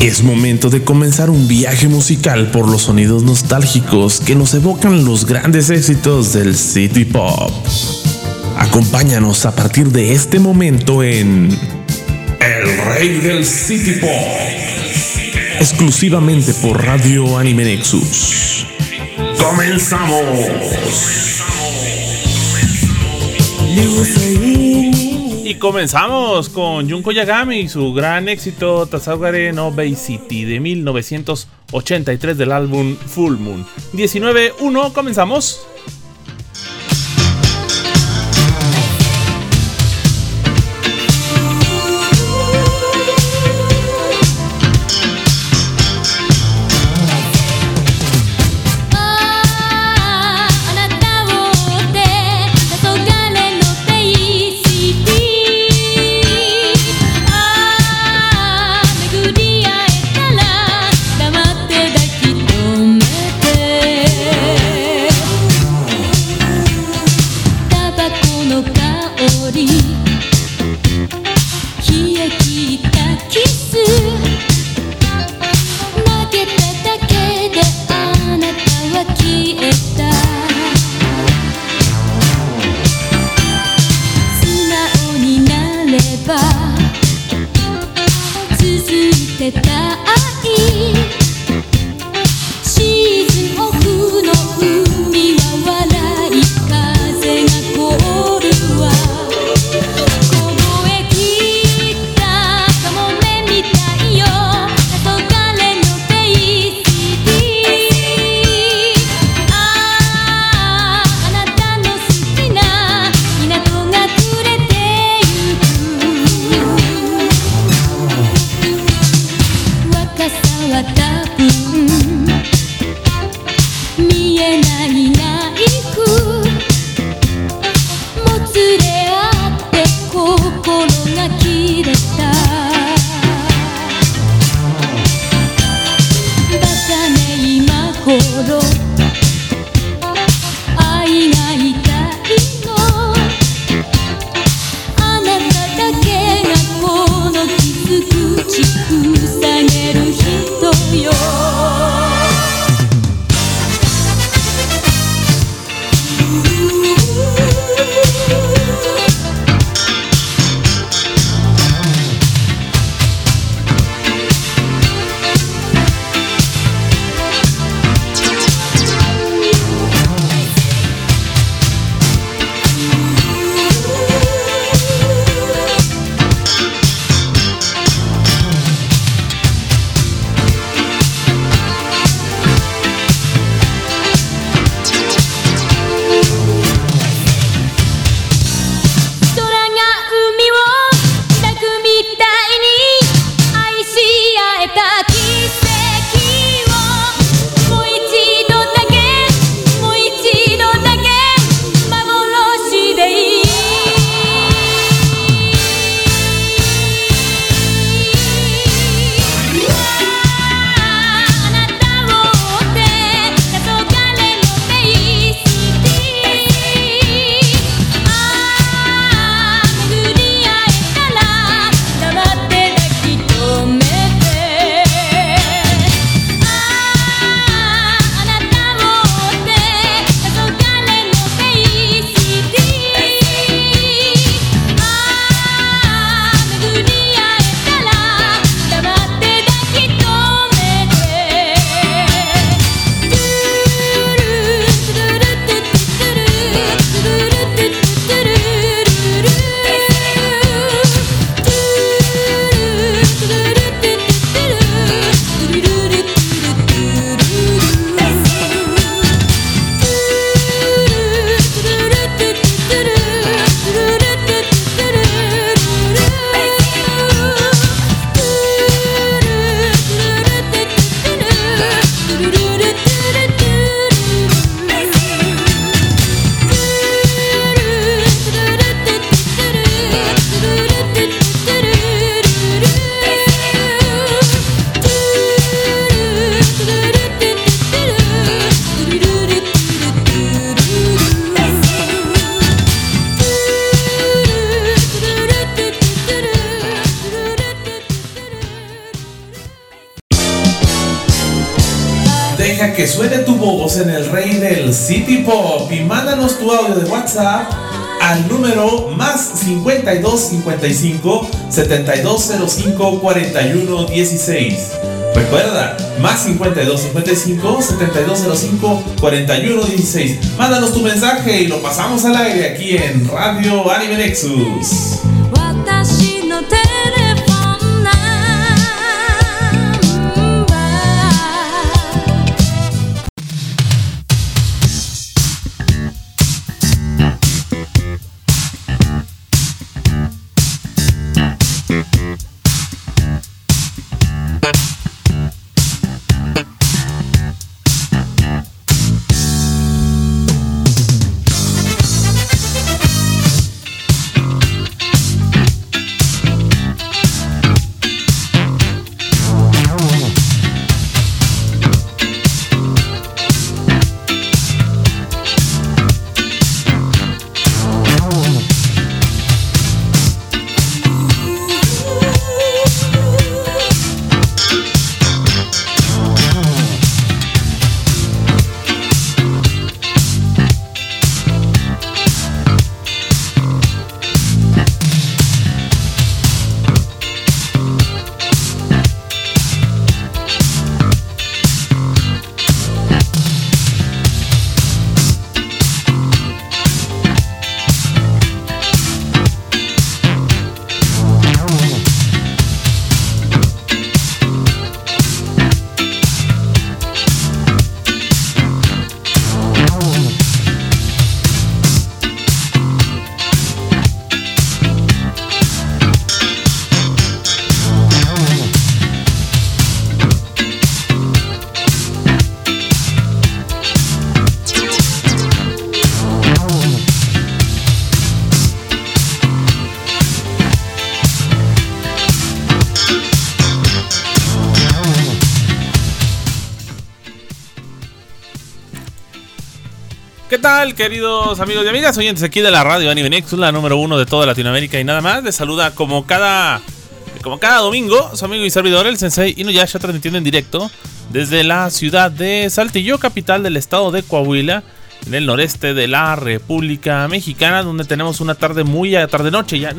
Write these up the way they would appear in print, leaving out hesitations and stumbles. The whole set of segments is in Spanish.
Es momento de comenzar un viaje musical por los sonidos nostálgicos que nos evocan los grandes éxitos del City Pop. Acompáñanos a partir de este momento en El Rey del City Pop, exclusivamente por Radio Anime Nexus. ¡Comenzamos! Y comenzamos con Junko Yagami y su gran éxito Tazaugare no Bay City de 1983 del álbum Full Moon. 19-1, comenzamos. Deja que suene tu voz en el rey del City Pop y mándanos tu audio de WhatsApp al número más 52 55 7205 41 16. Recuerda, más 52 55 7205 41 16. Mándanos tu mensaje y lo pasamos al aire aquí en Radio Anime Nexus. ¿Qué tal, queridos amigos y amigas oyentes aquí de la radio Anime Nexus, la número 1 de toda Latinoamérica y nada más? Les saluda como cada domingo su amigo y servidor, el Sensei Inuyasha, transmitiendo en directo desde la ciudad de Saltillo, capital del estado de Coahuila, en el noreste de la República Mexicana, donde tenemos una tarde muy noche ya,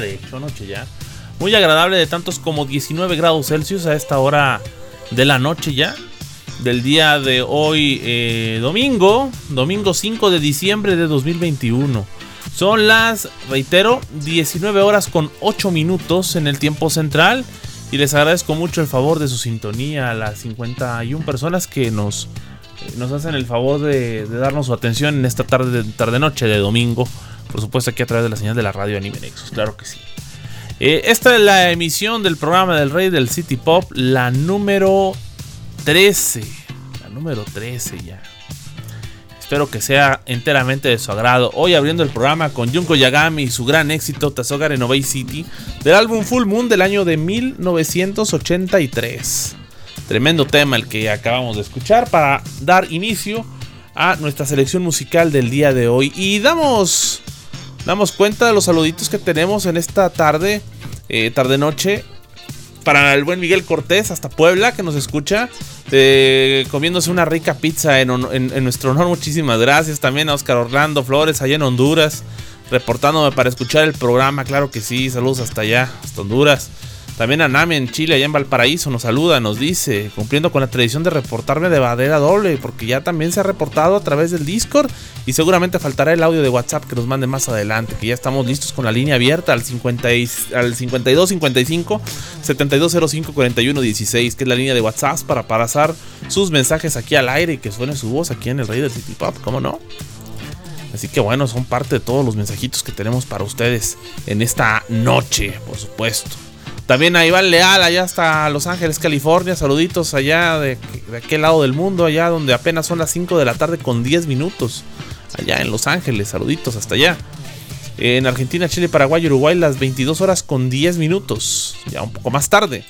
muy agradable, de tantos como 19 grados Celsius a esta hora de la noche ya, del día de hoy, domingo 5 de diciembre de 2021. Son las, reitero, 19 horas con 8 minutos en el tiempo central. Y les agradezco mucho el favor de su sintonía a las 51 personas que nos hacen el favor de darnos su atención en esta tarde-noche de domingo. Por supuesto, aquí a través de la señal de la radio Anime Nexus, claro que sí. Esta es la emisión del programa del Rey del City Pop, la número 13. La número 13 ya. Espero que sea enteramente de su agrado. Hoy abriendo el programa con Junko Yagami y su gran éxito Tasoga Renovei City, del álbum Full Moon del año de 1983. Tremendo tema el que acabamos de escuchar para dar inicio a nuestra selección musical del día de hoy. Y damos cuenta de los saluditos que tenemos en esta tarde-noche. Para el buen Miguel Cortés hasta Puebla, que nos escucha, comiéndose una rica pizza en nuestro honor. Muchísimas gracias. También a Oscar Orlando Flores allá en Honduras, reportándome para escuchar el programa. Claro que sí, saludos hasta allá, hasta Honduras. También a Nami en Chile, allá en Valparaíso, nos saluda, nos dice, cumpliendo con la tradición de reportarme de manera doble, porque ya también se ha reportado a través del Discord y seguramente faltará el audio de WhatsApp que nos mande más adelante, que ya estamos listos con la línea abierta al 52 55 7205 41 16, que es la línea de WhatsApp para pasar sus mensajes aquí al aire y que suene su voz aquí en el Rey del City Pop, ¿cómo no? Así que bueno, son parte de todos los mensajitos que tenemos para ustedes en esta noche, por supuesto. También a Iván Leal, allá hasta Los Ángeles, California. Saluditos allá de aquel lado del mundo, allá donde apenas son las 5 de la tarde con 10 minutos. Allá en Los Ángeles, saluditos hasta allá. En Argentina, Chile, Paraguay y Uruguay, las 22 horas con 10 minutos. Ya un poco más tarde.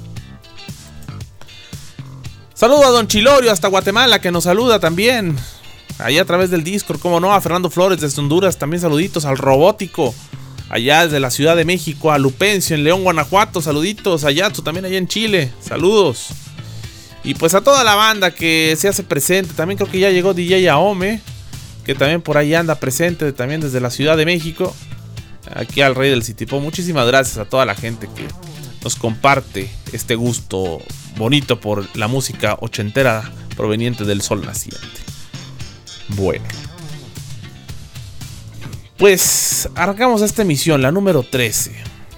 Saludo a Don Chilorio hasta Guatemala, que nos saluda también. Allá a través del Discord, cómo no, a Fernando Flores desde Honduras. También saluditos al Robótico. Allá desde la Ciudad de México, a Lupencio en León, Guanajuato, saluditos, a Yatsu también allá en Chile, saludos. Y pues a toda la banda que se hace presente. También creo que ya llegó DJ Aome, que también por ahí anda presente, también desde la Ciudad de México. Aquí al Rey del City Pop. Muchísimas gracias a toda la gente que nos comparte este gusto bonito por la música ochentera proveniente del sol naciente. Bueno, pues arrancamos esta emisión, la número 13.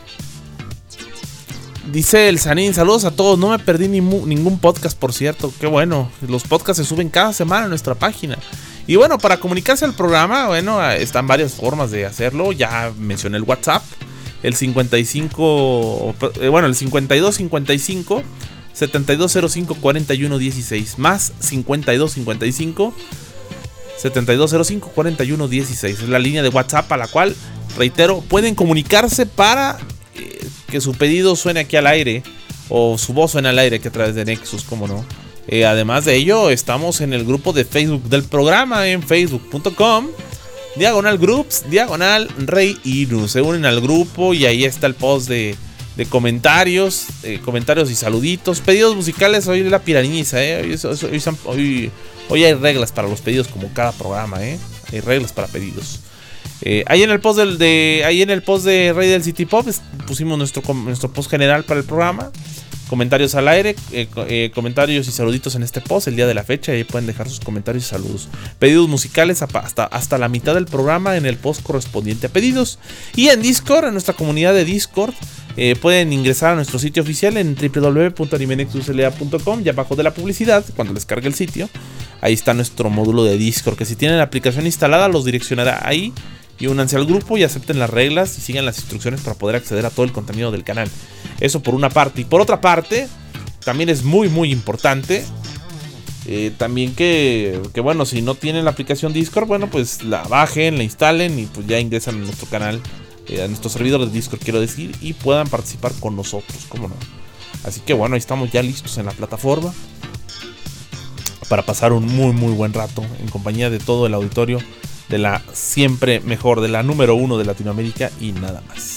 Dice el Sanín, saludos a todos, no me perdí ningún podcast, por cierto. Qué bueno, los podcasts se suben cada semana en nuestra página. Y bueno, para comunicarse al programa, bueno, están varias formas de hacerlo. Ya mencioné el WhatsApp, el 55, bueno, el 5255 7205 4116 más 5255 7205 4116. Es la línea de WhatsApp a la cual, reitero, pueden comunicarse para que su pedido suene aquí al aire o su voz suene al aire que a través de Nexus, como no. Además de ello, estamos en el grupo de Facebook del programa en facebook.com/groups /Rey Inu. Se unen al grupo y ahí está el post de comentarios, comentarios y saluditos, pedidos musicales. Hoy la piraniza, hoy hay reglas para los pedidos como cada programa, hay reglas para pedidos. Ahí en el post de Rey del City Pop pusimos nuestro post general para el programa. Comentarios al aire, comentarios y saluditos en este post el día de la fecha. Ahí pueden dejar sus comentarios y saludos. Pedidos musicales hasta la mitad del programa en el post correspondiente a pedidos. Y en Discord, en nuestra comunidad de Discord, pueden ingresar a nuestro sitio oficial en www.animenexusla.com. Y abajo de la publicidad, cuando les cargue el sitio, ahí está nuestro módulo de Discord, que si tienen la aplicación instalada los direccionará ahí. Y únanse al grupo y acepten las reglas y sigan las instrucciones para poder acceder a todo el contenido del canal. Eso por una parte. Y por otra parte, también es muy muy importante también que bueno, si no tienen la aplicación Discord, bueno, pues la bajen, la instalen y pues ya ingresan a nuestro canal, a nuestro servidor de Discord, quiero decir, y puedan participar con nosotros, cómo no. Así que bueno, ahí estamos ya listos en la plataforma para pasar un muy muy buen rato en compañía de todo el auditorio de la siempre mejor, de la número 1 de Latinoamérica y nada más.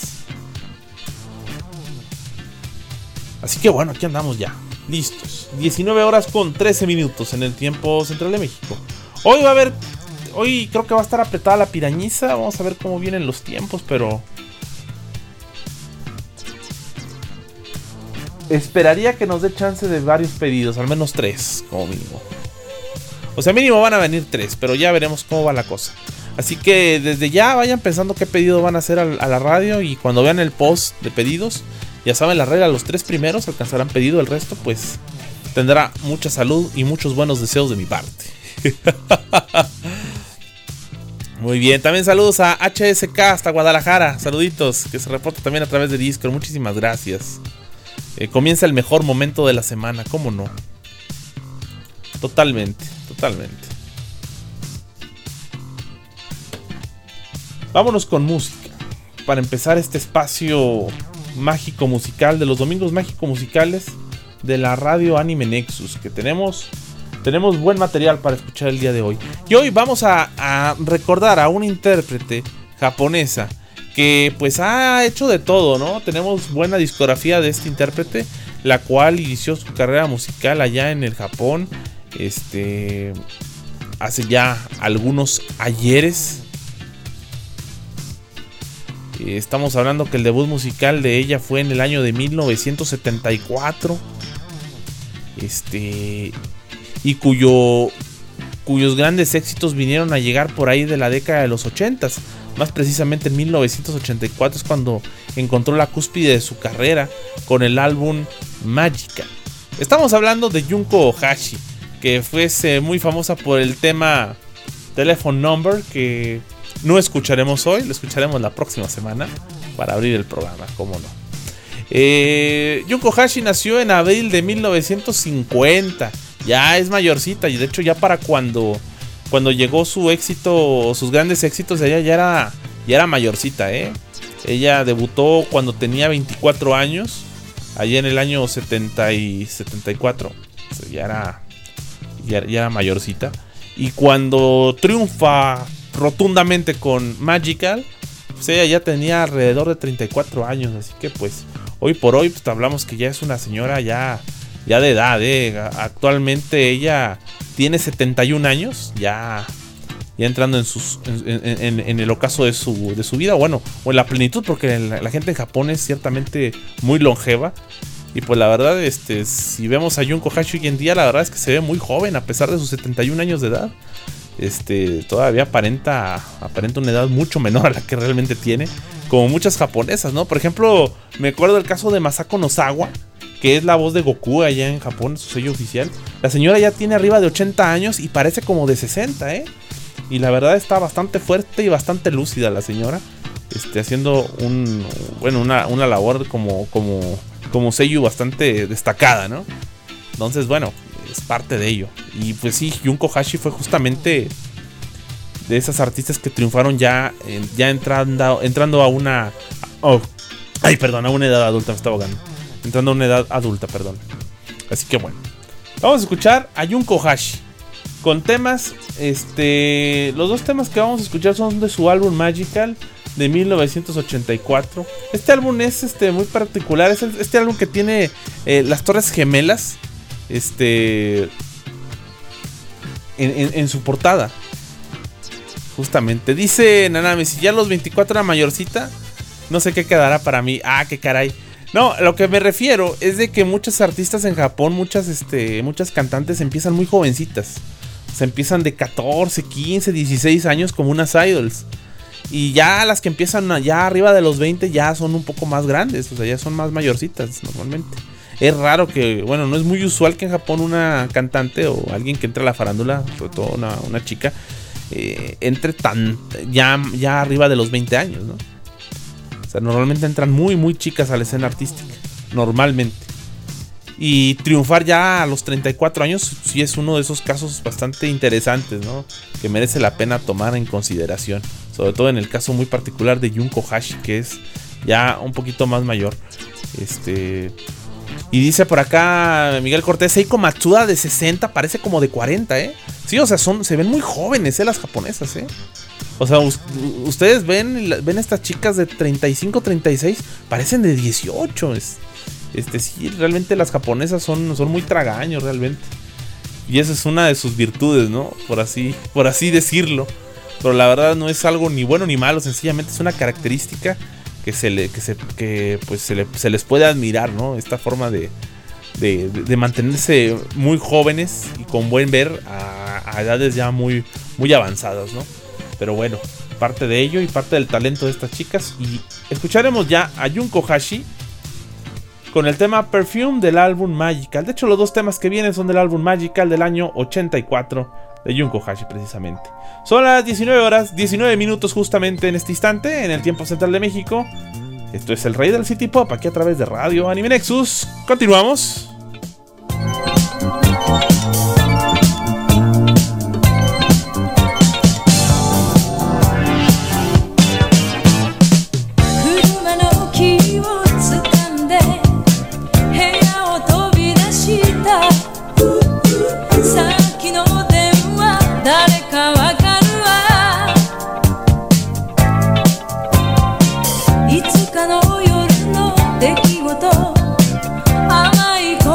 Así que bueno, aquí andamos ya, listos. 19 horas con 13 minutos en el tiempo central de México. Hoy creo que va a estar apretada la pirañiza. Vamos a ver cómo vienen los tiempos, pero esperaría que nos dé chance de varios pedidos, al menos 3 como mínimo. O sea, mínimo van a venir 3, pero ya veremos cómo va la cosa. Así que desde ya vayan pensando qué pedido van a hacer a la radio. Y cuando vean el post de pedidos, ya saben la regla, los 3 primeros alcanzarán pedido. El resto pues tendrá mucha salud y muchos buenos deseos de mi parte. Muy bien, también saludos a HSK hasta Guadalajara. Saluditos, que se reporta también a través de Discord. Muchísimas gracias. Comienza el mejor momento de la semana, ¿cómo no? Totalmente. Vámonos con música para empezar este espacio mágico musical de los domingos mágico musicales de la radio Anime Nexus, que tenemos buen material para escuchar el día de hoy. Y hoy vamos a recordar a una intérprete japonesa que pues ha hecho de todo, ¿no? Tenemos buena discografía de este intérprete, la cual inició su carrera musical allá en el Japón hace ya algunos ayeres. Estamos hablando que el debut musical de ella fue en el año de 1974. Y cuyos grandes éxitos vinieron a llegar por ahí de la década de los 80s. Más precisamente en 1984 es cuando encontró la cúspide de su carrera con el álbum Magical. Estamos hablando de Junko Ohashi, que fue muy famosa por el tema Telephone Number, que no escucharemos hoy, lo escucharemos la próxima semana para abrir el programa, cómo no. Junko Ohashi nació en abril de 1950. Ya es mayorcita, y de hecho ya para cuando llegó su éxito, sus grandes éxitos, ella ya era mayorcita, Ella debutó cuando tenía 24 años, allá en el año 74. O sea, ya era mayorcita. Y cuando triunfa rotundamente con Magical, pues ella ya tenía alrededor de 34 años. Así que pues hoy por hoy pues hablamos que ya es una señora ya ya de edad. Actualmente ella tiene 71 años, ya entrando en el ocaso de su vida, bueno, o en la plenitud, porque la gente en Japón es ciertamente muy longeva. Y pues la verdad, si vemos a Junko Hashi hoy en día, la verdad es que se ve muy joven, a pesar de sus 71 años de edad. Todavía aparenta una edad mucho menor a la que realmente tiene, como muchas japonesas, ¿no? Por ejemplo, me acuerdo del caso de Masako Nozawa, que es la voz de Goku allá en Japón, su sello oficial. La señora ya tiene arriba de 80 años y parece como de 60, Y la verdad está bastante fuerte y bastante lúcida la señora, haciendo una labor como seiyuu bastante destacada, ¿no? Entonces, bueno, es parte de ello. Y pues sí, Junko Hashi fue justamente de esas artistas que triunfaron ya entrando a una... a una edad adulta, me estaba ahogando. Entrando a una edad adulta, perdón. Así que bueno, vamos a escuchar a Junko Hashi con temas. Los dos temas que vamos a escuchar son de su álbum Magical de 1984. Este álbum es muy particular. Es este álbum que tiene las Torres Gemelas en su portada. Justamente dice Nanami: si ya a los 24 era mayorcita, no sé qué quedará para mí. Ah, qué caray. No, lo que me refiero es de que muchos artistas en Japón, muchas cantantes empiezan muy jovencitas. O sea, empiezan de 14, 15, 16 años como unas idols. Y ya las que empiezan ya arriba de los 20 ya son un poco más grandes. O sea, ya son más mayorcitas normalmente. Es raro que, bueno, no es muy usual que en Japón una cantante o alguien que entre a la farándula, sobre todo una chica, entre ya arriba de los 20 años, ¿no? O sea, normalmente entran muy, muy chicas a la escena artística. Normalmente. Y triunfar ya a los 34 años sí es uno de esos casos bastante interesantes, ¿no? Que merece la pena tomar en consideración. Sobre todo en el caso muy particular de Junko Hashi, que es ya un poquito más mayor. Y dice por acá Miguel Cortés: Seiko Matsuda de 60 parece como de 40, Sí, o sea, se ven muy jóvenes, las japonesas, O sea, ustedes ven estas chicas de 35, 36, parecen de 18. Sí, realmente las japonesas son muy tragaños realmente. Y esa es una de sus virtudes, ¿no? Por así decirlo. Pero la verdad no es algo ni bueno ni malo, sencillamente es una característica que se les puede admirar, ¿no? Esta forma de mantenerse muy jóvenes y con buen ver a edades ya muy, muy avanzadas, ¿no? Pero bueno, parte de ello y parte del talento de estas chicas. Y escucharemos ya a Junko Hashi con el tema Perfume del álbum Magical. De hecho, los dos temas que vienen son del álbum Magical del año 84 de Junko Hashi precisamente. Son las 19 horas, 19 minutos justamente en este instante, en el tiempo central de México. Esto es el Rey del City Pop, aquí a través de Radio Anime Nexus. Continuamos. I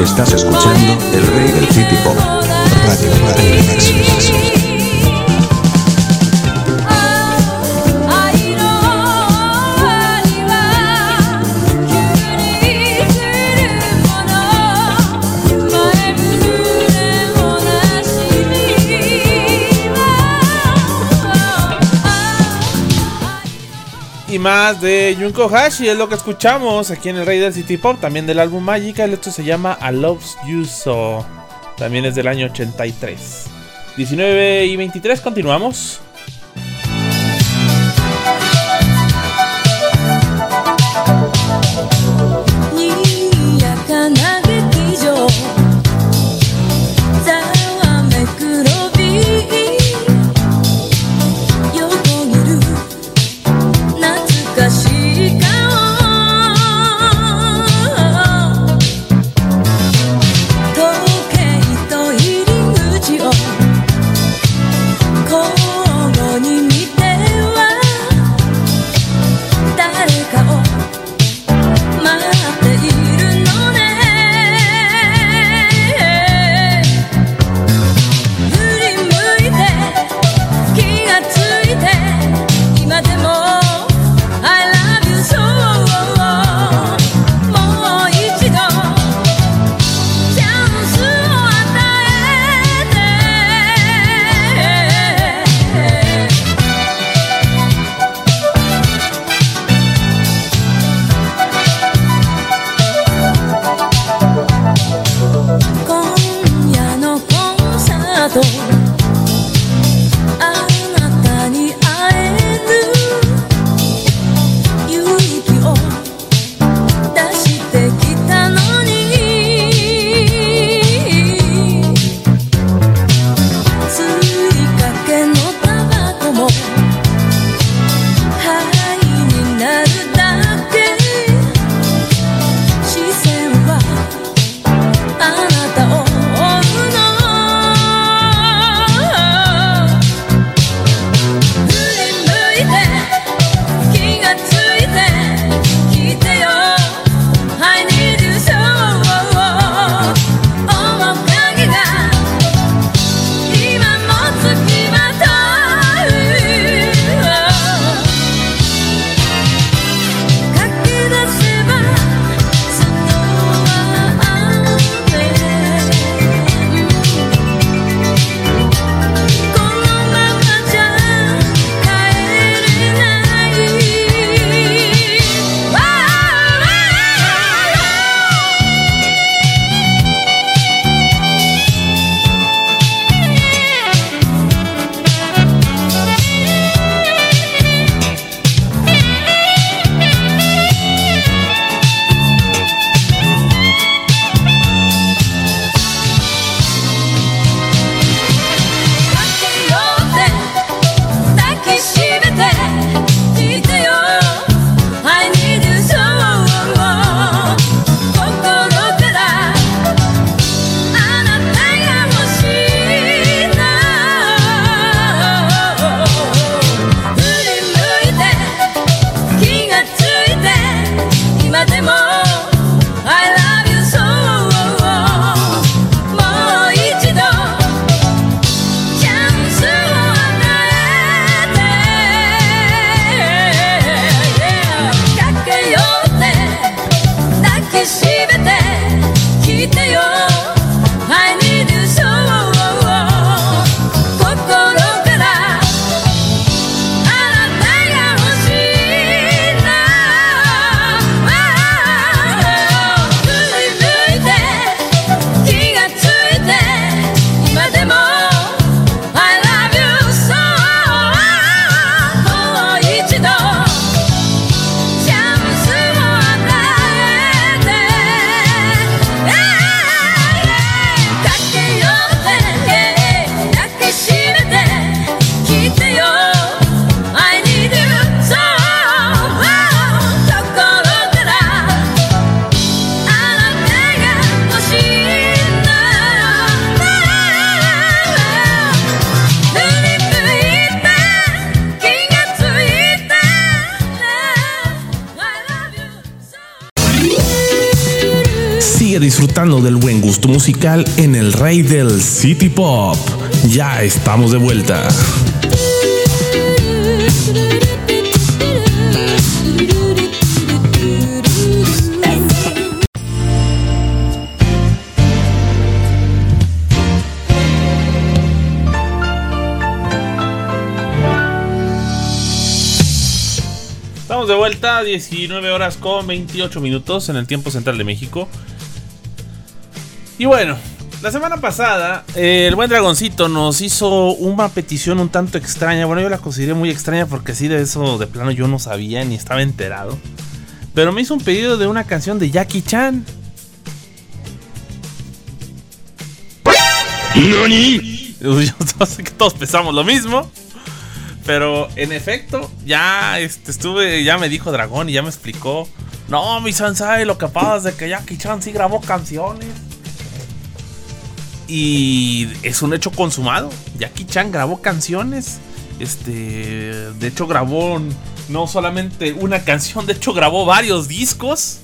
Estás escuchando el rey del City Pop. Radio Maxus. Y más de Junko Hashi es lo que escuchamos aquí en el Rey del City Pop, también del álbum Magical. Esto se llama I Loves You So, también es del año 83. 19:23, continuamos. Oh Sigue disfrutando del buen gusto musical en el rey del City Pop. Ya estamos de vuelta. Estamos de vuelta, 19 horas con 28 minutos en el tiempo central de México. Y bueno, la semana pasada el buen Dragoncito nos hizo una petición un tanto extraña. Bueno, yo la consideré muy extraña porque así de eso de plano yo no sabía ni estaba enterado. Pero me hizo un pedido de una canción de Jackie Chan. ¿Nani? Yo sé que todos pensamos lo mismo. Pero en efecto, ya ya me dijo Dragón y ya me explicó. No, mi sensei, lo que pasa es de que Jackie Chan sí grabó canciones. Y es un hecho consumado. Jackie Chan grabó canciones. De hecho grabó no solamente una canción, de hecho grabó varios discos.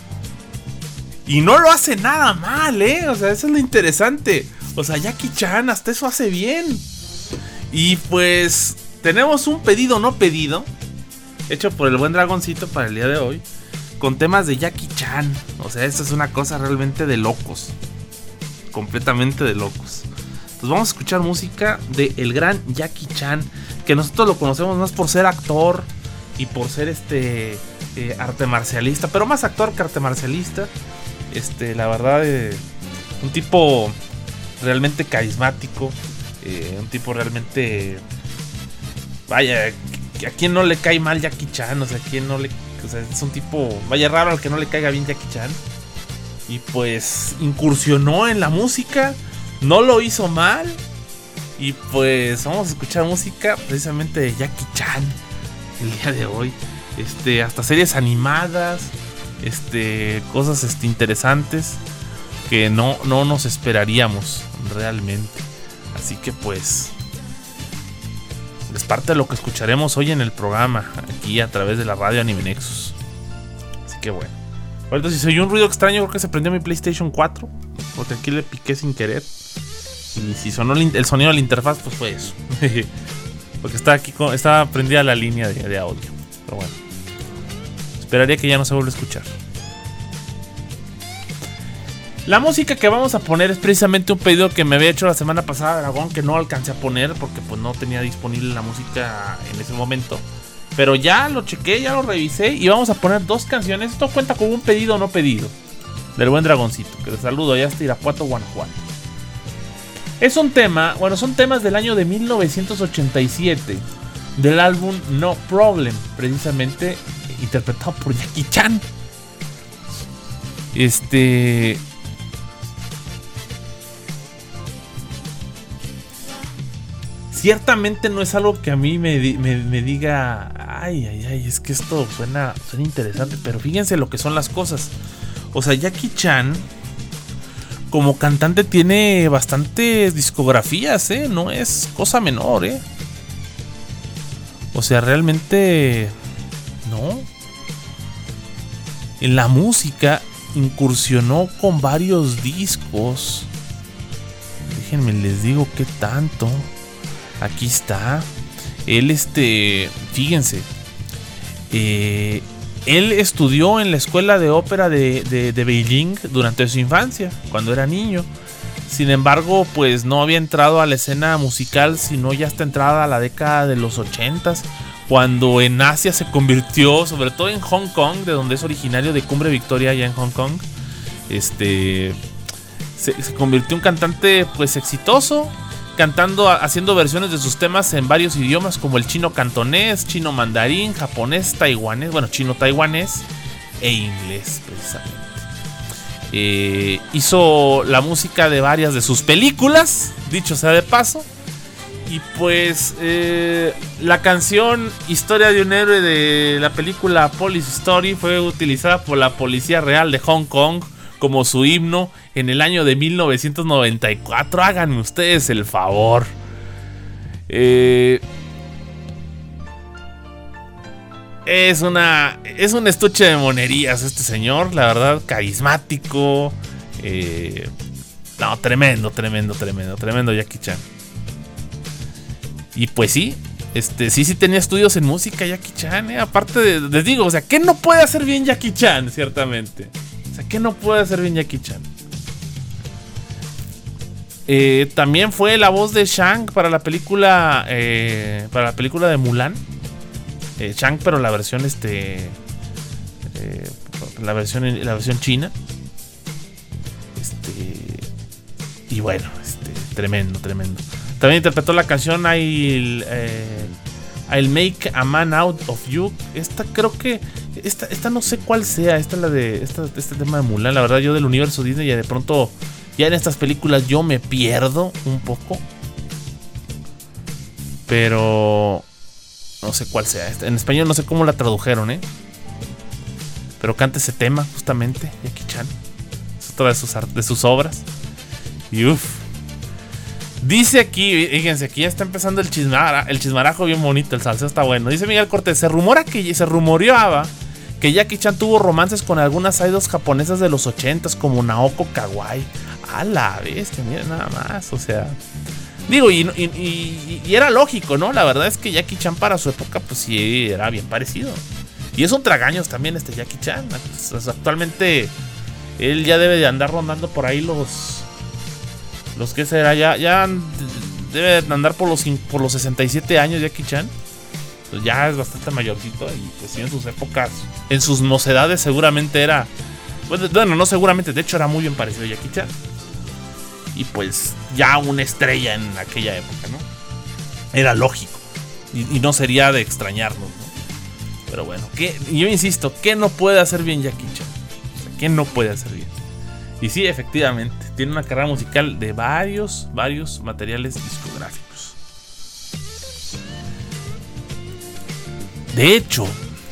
Y no lo hace nada mal, O sea, eso es lo interesante. O sea, Jackie Chan hasta eso hace bien. Y pues tenemos un pedido no pedido hecho por el buen Dragoncito para el día de hoy, con temas de Jackie Chan. O sea, esto es una cosa realmente de locos. Completamente de locos. Entonces vamos a escuchar música de el gran Jackie Chan, que nosotros lo conocemos más por ser actor y por ser arte marcialista, pero más actor que arte marcialista. La verdad, un tipo realmente carismático, un tipo realmente, vaya, a quien no le cae mal Jackie Chan, o sea, es un tipo, vaya, raro al que no le caiga bien Jackie Chan. Y pues incursionó en la música, no lo hizo mal. Y pues vamos a escuchar música precisamente de Jackie Chan el día de hoy. Hasta series animadas, cosas interesantes que no nos esperaríamos realmente. Así que pues es parte de lo que escucharemos hoy en el programa, aquí a través de la radio Anime Nexus. Así que bueno, ahorita si se oyó un ruido extraño, creo que se prendió mi PlayStation 4, porque aquí le piqué sin querer. Y si sonó el sonido de la interfaz, pues fue eso. Porque estaba prendida la línea de audio. Pero bueno, esperaría que ya no se vuelva a escuchar. La música que vamos a poner es precisamente un pedido que me había hecho la semana pasada Dragón, que no alcancé a poner porque pues no tenía disponible la música en ese momento. Pero ya lo chequé, ya lo revisé y vamos a poner dos canciones. Esto cuenta con un pedido o no pedido del buen Dragoncito, que le saludo allá hasta Irapuato, Guanajuato. Es un tema, bueno, son temas del año de 1987, del álbum No Problem, precisamente interpretado por Jackie Chan. Ciertamente no es algo que a mí me diga, ay, es que esto suena interesante, pero fíjense lo que son las cosas. O sea, Jackie Chan como cantante tiene bastantes discografías, no es cosa menor, O sea, realmente no. En la música incursionó con varios discos. Déjenme les digo qué tanto. Aquí está. Él, fíjense. Él estudió en la escuela de ópera de Beijing durante su infancia, cuando era niño. Sin embargo, pues no había entrado a la escena musical, sino ya hasta entrada a la década de los 80s, cuando en Asia se convirtió, sobre todo en Hong Kong, de donde es originario, de Cumbre Victoria, allá en Hong Kong. Se convirtió en un cantante pues exitoso, haciendo versiones de sus temas en varios idiomas como el chino cantonés, chino mandarín, japonés, taiwanés, bueno, chino taiwanés e inglés precisamente. Hizo la música de varias de sus películas, dicho sea de paso. Y pues la canción Historia de un héroe de la película Police Story fue utilizada por la Policía Real de Hong Kong como su himno en el año de 1994. Háganme ustedes el favor. Es un estuche de monerías este señor, la verdad, carismático, No, tremendo Jackie Chan. Y pues sí, sí tenía estudios en música Jackie Chan, aparte les digo, o sea, ¿qué no puede hacer bien Jackie Chan? Ciertamente. O sea, ¿qué no puede hacer bien Jackie Chan? También fue la voz de Shang para la película de Mulan. Shang, pero la versión la versión china. Y bueno, tremendo. También interpretó la canción I'll Make a Man Out of You. Esta creo que esta no sé cuál sea. Esta es la de este tema de Mulan. La verdad, yo del universo Disney ya de pronto, ya en estas películas yo me pierdo un poco. Pero no sé cuál sea. En español no sé cómo la tradujeron, pero canta ese tema justamente Jackie Chan. Es otra de sus obras. Y uff. Dice aquí, fíjense, aquí ya está empezando el chismarajo bien bonito, el salseo está bueno. Dice Miguel Cortés, se rumoreaba que Jackie Chan tuvo romances con algunas idols japonesas de los 80s como Naoko Kawai. A la bestia, miren nada más, o sea. Digo, y era lógico, ¿no? La verdad es que Jackie Chan para su época, pues sí, era bien parecido. Y es un tragaños también Jackie Chan. Pues, actualmente, él ya debe de andar rondando por ahí los que será, ya debe de andar por los 67 años Jackie Chan. Pues ya es bastante mayorcito y pues sí, en sus épocas, en sus mocedades seguramente era, bueno, no seguramente, de hecho era muy bien parecido a Jackie Chan. Y pues ya una estrella en aquella época, ¿no? Era lógico y no sería de extrañarnos, ¿no? Pero bueno, yo insisto, ¿qué no puede hacer bien Jackie Chan? O sea, ¿qué no puede hacer bien? Y sí, efectivamente, tiene una carrera musical de varios materiales discográficos. De hecho,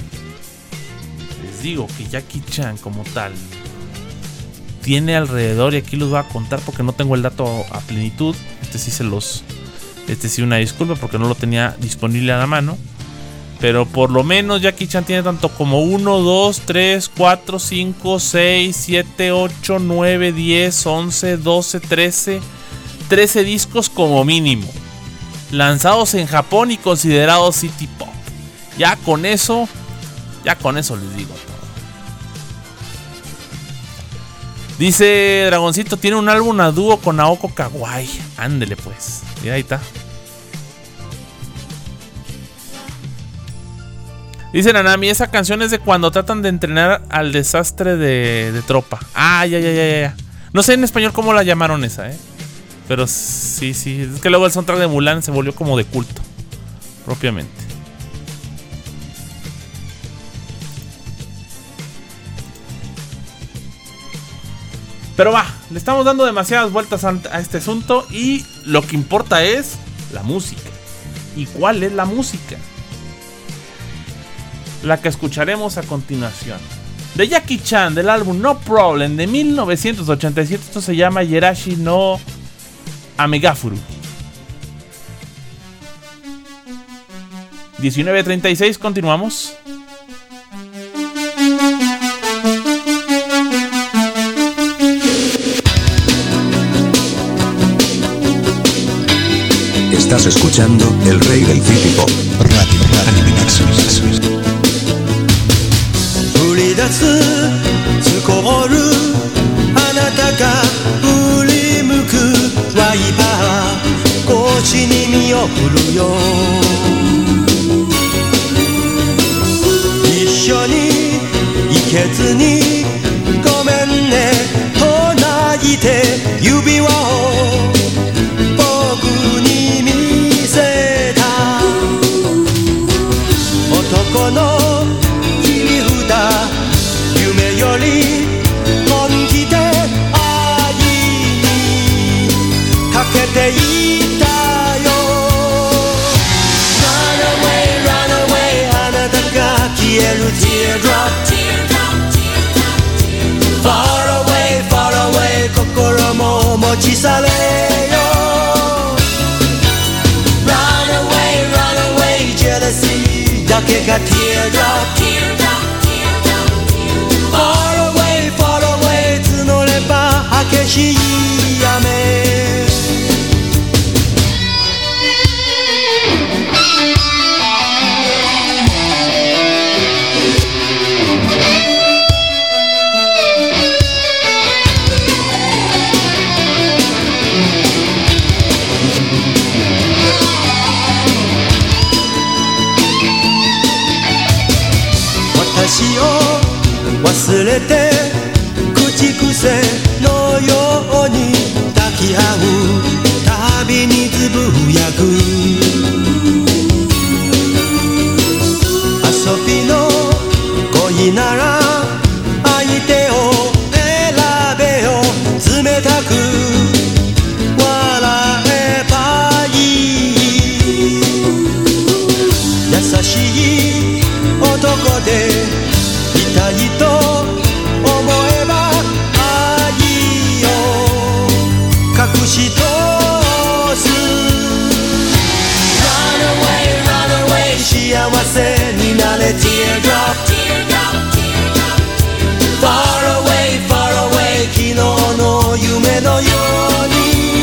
les digo que Jackie Chan como tal tiene alrededor, y aquí los voy a contar porque no tengo el dato a plenitud. Sí una disculpa porque no lo tenía disponible a la mano. Pero por lo menos Jackie Chan tiene tanto como 1, 2, 3, 4, 5, 6, 7, 8, 9, 10, 11, 12, 13 discos como mínimo, lanzados en Japón y considerados City Pop. Ya con eso les digo todo. Dice Dragoncito, tiene un álbum a dúo con Naoko Kawai. Ándele pues, mira, ahí está. Dice Nanami, esa canción es de cuando tratan de entrenar al desastre de tropa. Ah, ya. No sé en español cómo la llamaron esa, pero sí. Es que luego el soundtrack de Mulan se volvió como de culto, propiamente. Pero le estamos dando demasiadas vueltas a este asunto y lo que importa es la música. ¿Y cuál es la música? La que escucharemos a continuación. De Jackie Chan, del álbum No Problem de 1987. Esto se llama Yerashi no Amegafuru. 19:36, continuamos. Estás escuchando El Rey del City Pop, Radio Animinaxis. 降り出すスコールあなたが振り向くワイパー腰に見送るよ一緒に行けずにごめんねと泣いて指輪を僕に見せた男の夢より本気で愛にかけていたよ Run away, run away あなたが消える Teardrop Far away, far away 心も持ち去れよ Run away, run away Jealousy だけが Teardrop Far away, far away 募れば私を忘れて口癖のように抱き合うたびにつぶやく遊びの恋なら相手を選べよ冷たく笑えばいい優しい男でいたいと思えば愛を隠し通す Run away, run away 幸せになれ Teardrop Far away, far away 昨日の夢のように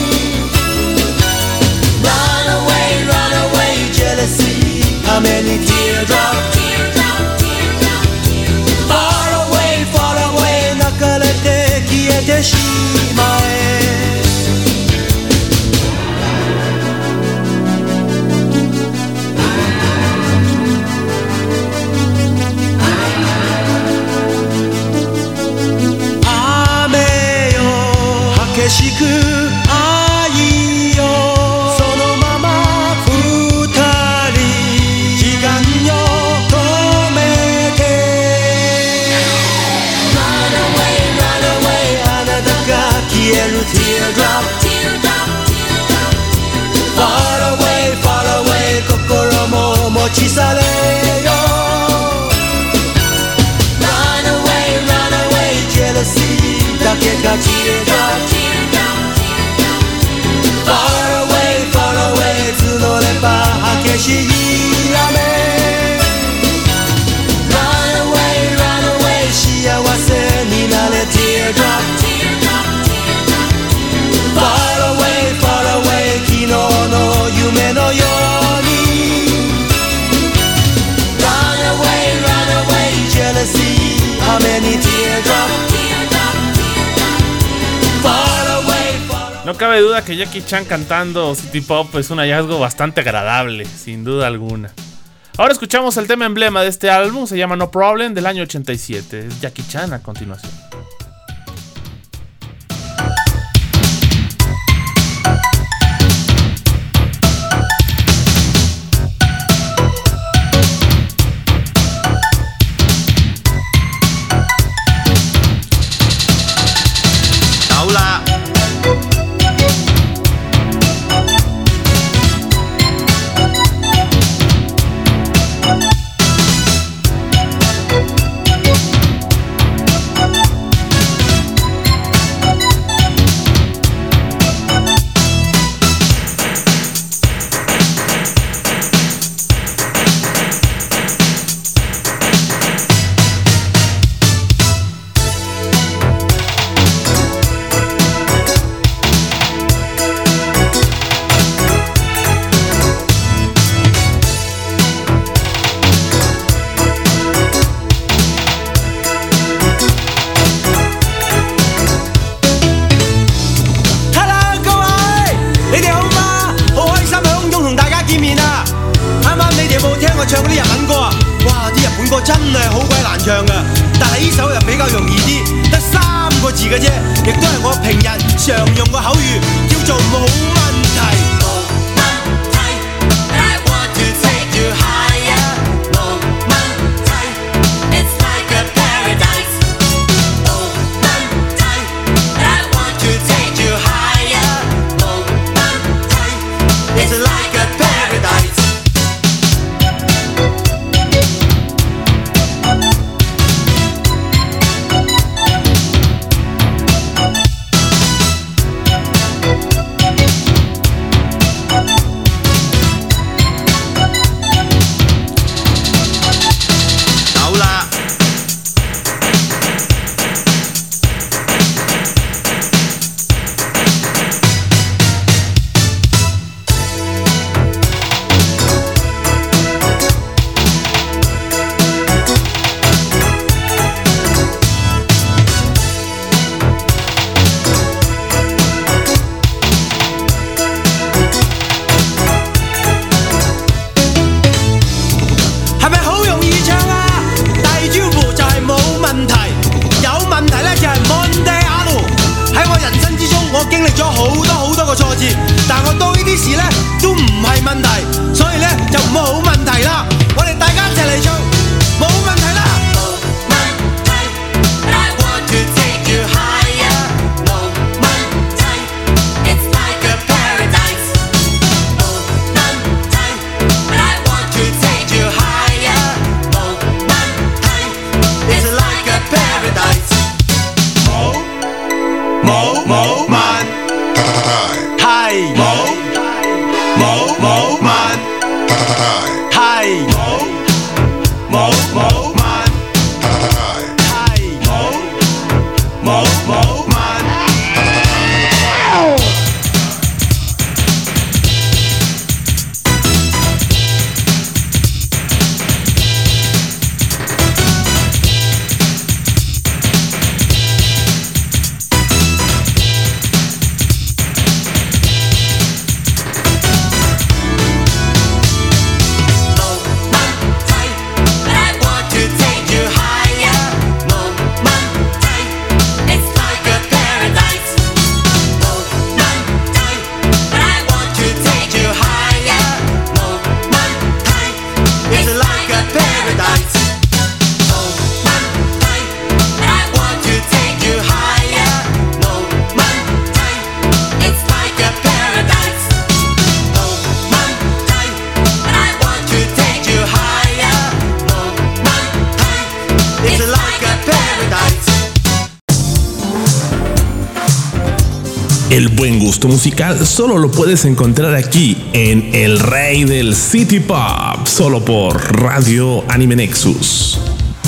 Run away, run away Jealousy 雨に Teardrop Far away, far away 泣かれて消えてしまえ激しく愛よそのまま二人時間よ止めて Run away, run away あなたが消える Teardrop Far away, far away 心も持ち去れよ Run away, run away Jealousy だけが Teardrop Far away, far away 募れば激しい雨 Run away, run away 幸せになれ Teardrop Far away, far away 昨日の夢のように Run away, run away Jealousy 雨に Teardrop No cabe duda que Jackie Chan cantando City Pop es un hallazgo bastante agradable, sin duda alguna. Ahora escuchamos el tema emblema de este álbum, se llama No Problem, del año 87. Es Jackie Chan a continuación. El buen gusto musical solo lo puedes encontrar aquí en El Rey del City Pop, solo por Radio Anime Nexus.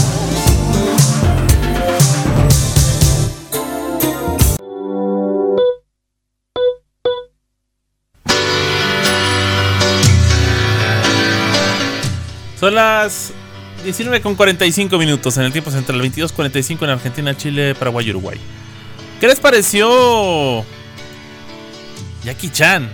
Son las 19:45 en el tiempo central, 22:45 en Argentina, Chile, Paraguay y Uruguay. ¿Qué les pareció Jackie Chan?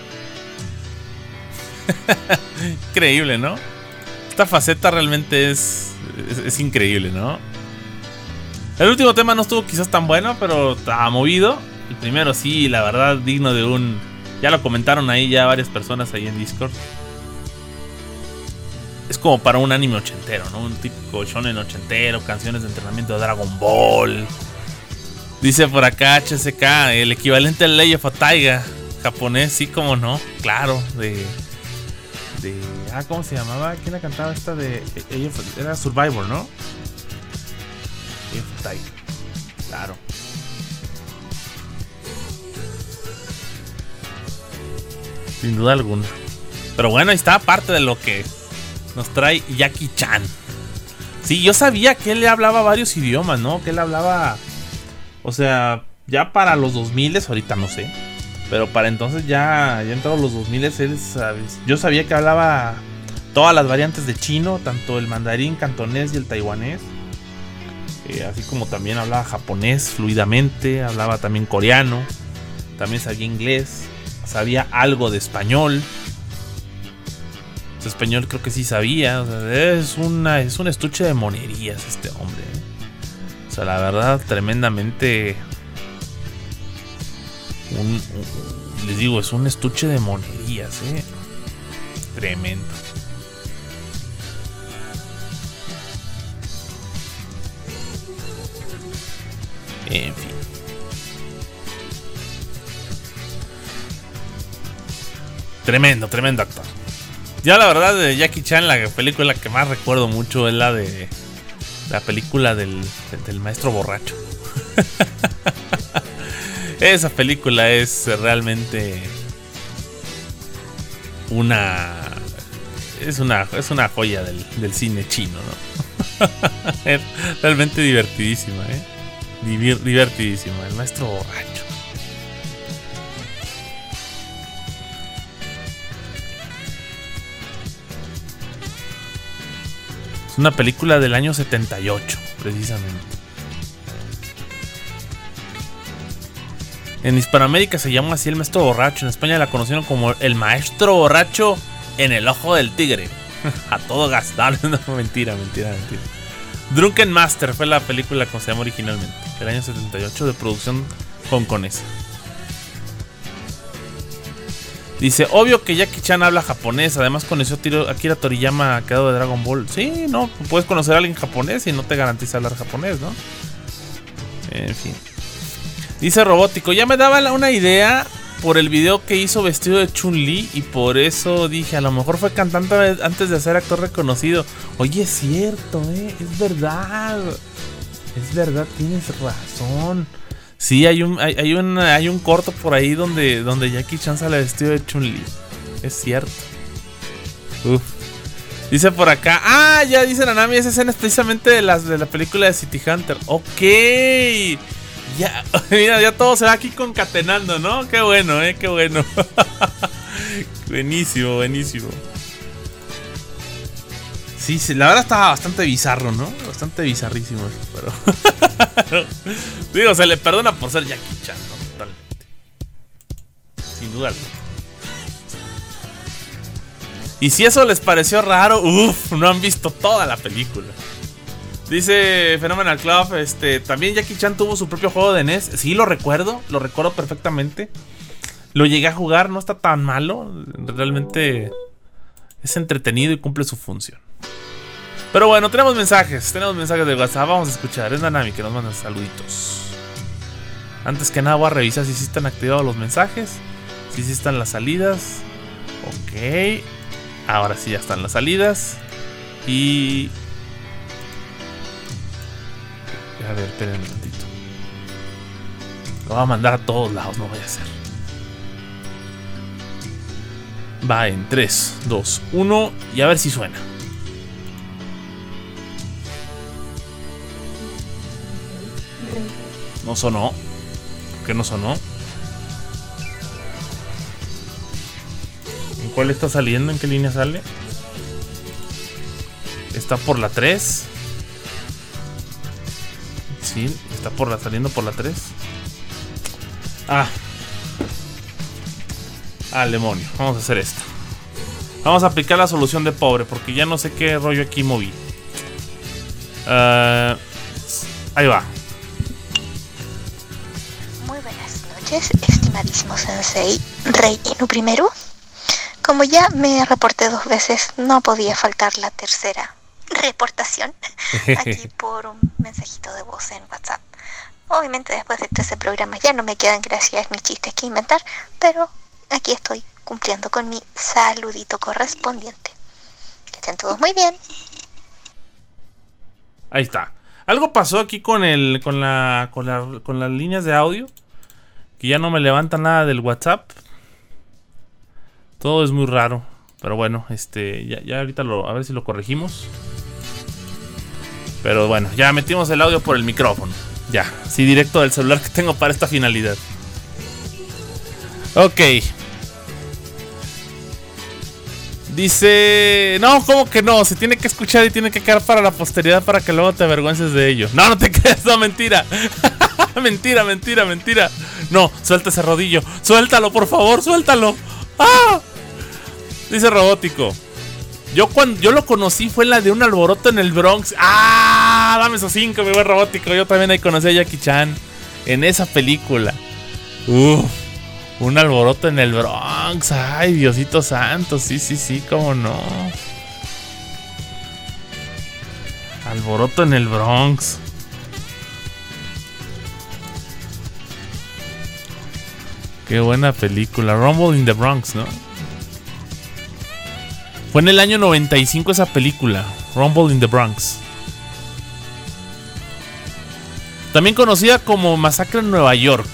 Increíble, ¿no? Esta faceta realmente es increíble, ¿no? El último tema no estuvo quizás tan bueno, pero estaba movido. El primero sí, la verdad, digno de un... Ya lo comentaron ahí ya varias personas ahí en Discord. Es como para un anime ochentero, ¿no? Un típico shonen ochentero, canciones de entrenamiento de Dragon Ball. Dice por acá HSK, el equivalente al Legend of Taiga japonés, sí, como no, claro, ¿cómo se llamaba? ¿Quién la cantaba esta de? Era Survivor, ¿no? Legend of Taiga, claro. Sin duda alguna. Pero bueno, ahí está parte de lo que nos trae Jackie Chan. Sí, yo sabía que él le hablaba varios idiomas, ¿no? Que él hablaba... O sea, ya para los 2000, ahorita no sé. Pero para entonces ya entraron los 2000, él, ¿sabes? Yo sabía que hablaba todas las variantes de chino, tanto el mandarín, cantonés y el taiwanés. Así como también hablaba japonés fluidamente, hablaba también coreano, también sabía inglés, sabía algo de español. Español creo que sí sabía. O sea, es un estuche de monerías este hombre, ¿eh? O sea, la verdad, tremendamente. Les digo, es un estuche de monerías, ¿eh? Tremendo. En fin. Tremendo actor. Ya la verdad de Jackie Chan, la película que más recuerdo mucho es la de la película del maestro borracho. Esa película es realmente es una joya del cine chino, ¿no? Es realmente divertidísima, divertidísima, el maestro borracho. Es una película del año 78, precisamente. En Hispanoamérica se llama así el maestro borracho. En España la conocieron como el maestro borracho en el ojo del tigre. A todo gas. No, mentira. Drunken Master fue la película como se llama originalmente. Del año 78, de producción hongkonesa. Dice, obvio que Jackie Chan habla japonés. Además conoció a Akira Toriyama, creador de Dragon Ball. Sí, no, puedes conocer a alguien japonés y no te garantiza hablar japonés, ¿no? En fin. Dice Robótico, ya me daba una idea por el video que hizo vestido de Chun-Li. Y por eso dije, a lo mejor fue cantante antes de ser actor reconocido. Oye, es cierto, es verdad. Es verdad, tienes razón. Sí, hay un corto por ahí donde Jackie Chan sale vestido de Chun-Li. Es cierto. Uf. Dice por acá. Ya dice Nanami, esa escena es precisamente de la película de City Hunter. Ok. Ya, mira, ya todo se va aquí concatenando, ¿no? Qué bueno, qué bueno. Buenísimo. Sí, la verdad estaba bastante bizarro, ¿no? Bastante bizarrísimo eso, pero... Digo, se le perdona por ser Jackie Chan, ¿no? Totalmente. Sin duda alguna. Y si eso les pareció raro, no han visto toda la película. Dice Phenomenal Club, también Jackie Chan tuvo su propio juego de NES. Sí, lo recuerdo perfectamente. Lo llegué a jugar, no está tan malo. Realmente es entretenido y cumple su función. Pero bueno, tenemos mensajes de WhatsApp. Vamos a escuchar, es Nanami que nos manda saluditos. Antes que nada voy a revisar si sí están activados los mensajes, si sí están las salidas. Ok, ahora sí ya están las salidas. Y... a ver, esperen un momentito. Lo va a mandar a todos lados, no vaya a ser. Va en 3, 2, 1 y a ver si suena. No sonó. ¿Por qué no sonó? ¿En cuál está saliendo? ¿En qué línea sale? Está por la 3. Sí, está saliendo por la 3. Demonio. Vamos a hacer esto. Vamos a aplicar la solución de pobre, porque ya no sé qué rollo aquí moví. Ahí va. Muy buenas noches, estimadísimo sensei Rei Inu primero. Como ya me reporté 2 veces, no podía faltar la tercera reportación aquí por un mensajito de voz en WhatsApp. Obviamente después de 13 programas ya no me quedan gracias ni chistes que inventar, pero aquí estoy cumpliendo con mi saludito correspondiente. Que estén todos muy bien. Ahí está. Algo pasó aquí con las líneas de audio, que ya no me levanta nada del WhatsApp. Todo es muy raro, pero bueno, ya ahorita a ver si lo corregimos. Pero bueno, ya metimos el audio por el micrófono. Ya, sí, directo del celular que tengo para esta finalidad. Ok. Dice... No, ¿cómo que no? Se tiene que escuchar y tiene que quedar para la posteridad para que luego te avergüences de ello. No, no te creas, no, mentira. Mentira. No, suelta ese rodillo. Suéltalo, por favor, suéltalo. ¡Ah! Dice Robótico. Cuando yo lo conocí fue la de Un alboroto en el Bronx. ¡Ah! Dame esos 5, mi buen Robótico. Yo también ahí conocí a Jackie Chan en esa película. Un alboroto en el Bronx. Ay, Diosito santo. Sí, cómo no. Alboroto en el Bronx. Qué buena película. Rumble in the Bronx, ¿no? Fue en el año 95 esa película, Rumble in the Bronx. También conocida como Masacre en Nueva York.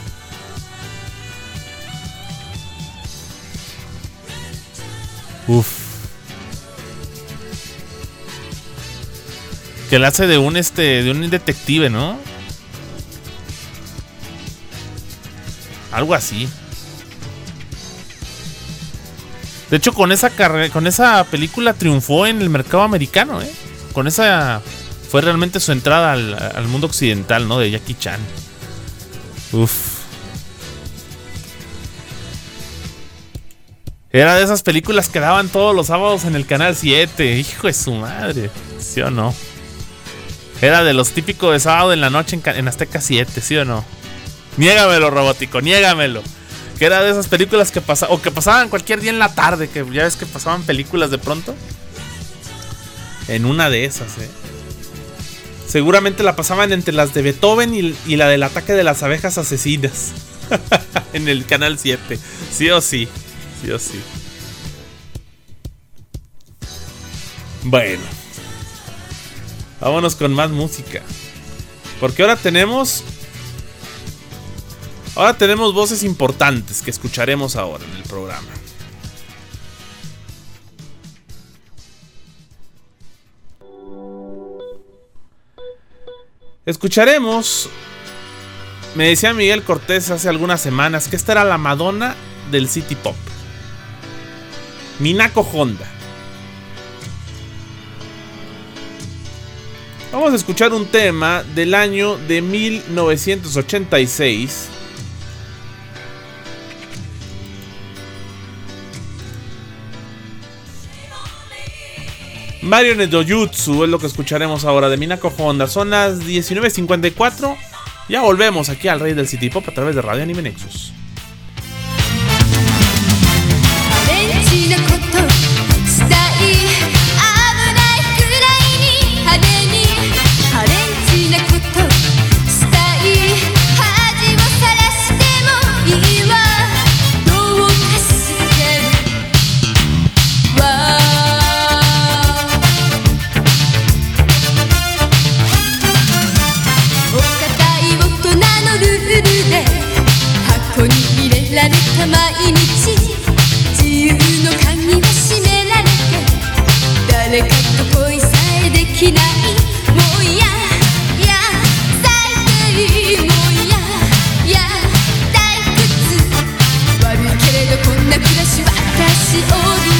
Que la hace de un detective, ¿no? Algo así. De hecho, con esa película triunfó en el mercado americano, ¿eh? Con esa fue realmente su entrada al mundo occidental, ¿no? De Jackie Chan. Era de esas películas que daban todos los sábados en el canal 7. Hijo de su madre. ¿Sí o no? Era de los típicos de sábado en la noche en Azteca 7, ¿sí o no? Niégamelo, Robótico, niégamelo. Que era de esas películas que pasaban cualquier día en la tarde. Que ya ves que pasaban películas de pronto. En una de esas, Seguramente la pasaban entre las de Beethoven y la del ataque de las abejas asesinas. En el canal 7. Sí o sí. Bueno. Vámonos con más música. Porque ahora tenemos voces importantes que escucharemos ahora en el programa. Escucharemos, me decía Miguel Cortés hace algunas semanas, que esta era la Madonna del City Pop. Minako Honda. Vamos a escuchar un tema del año de 1986. Mario Nedojutsu es lo que escucharemos ahora de Minako Honda. Son las 19:54. Ya volvemos aquí al Rey del City Pop a través de Radio Anime Nexus. 「 た毎日自由の鍵は閉められて誰かと恋さえできないもういやいや最低もういやいや退屈悪いけれどこんな暮らしは私を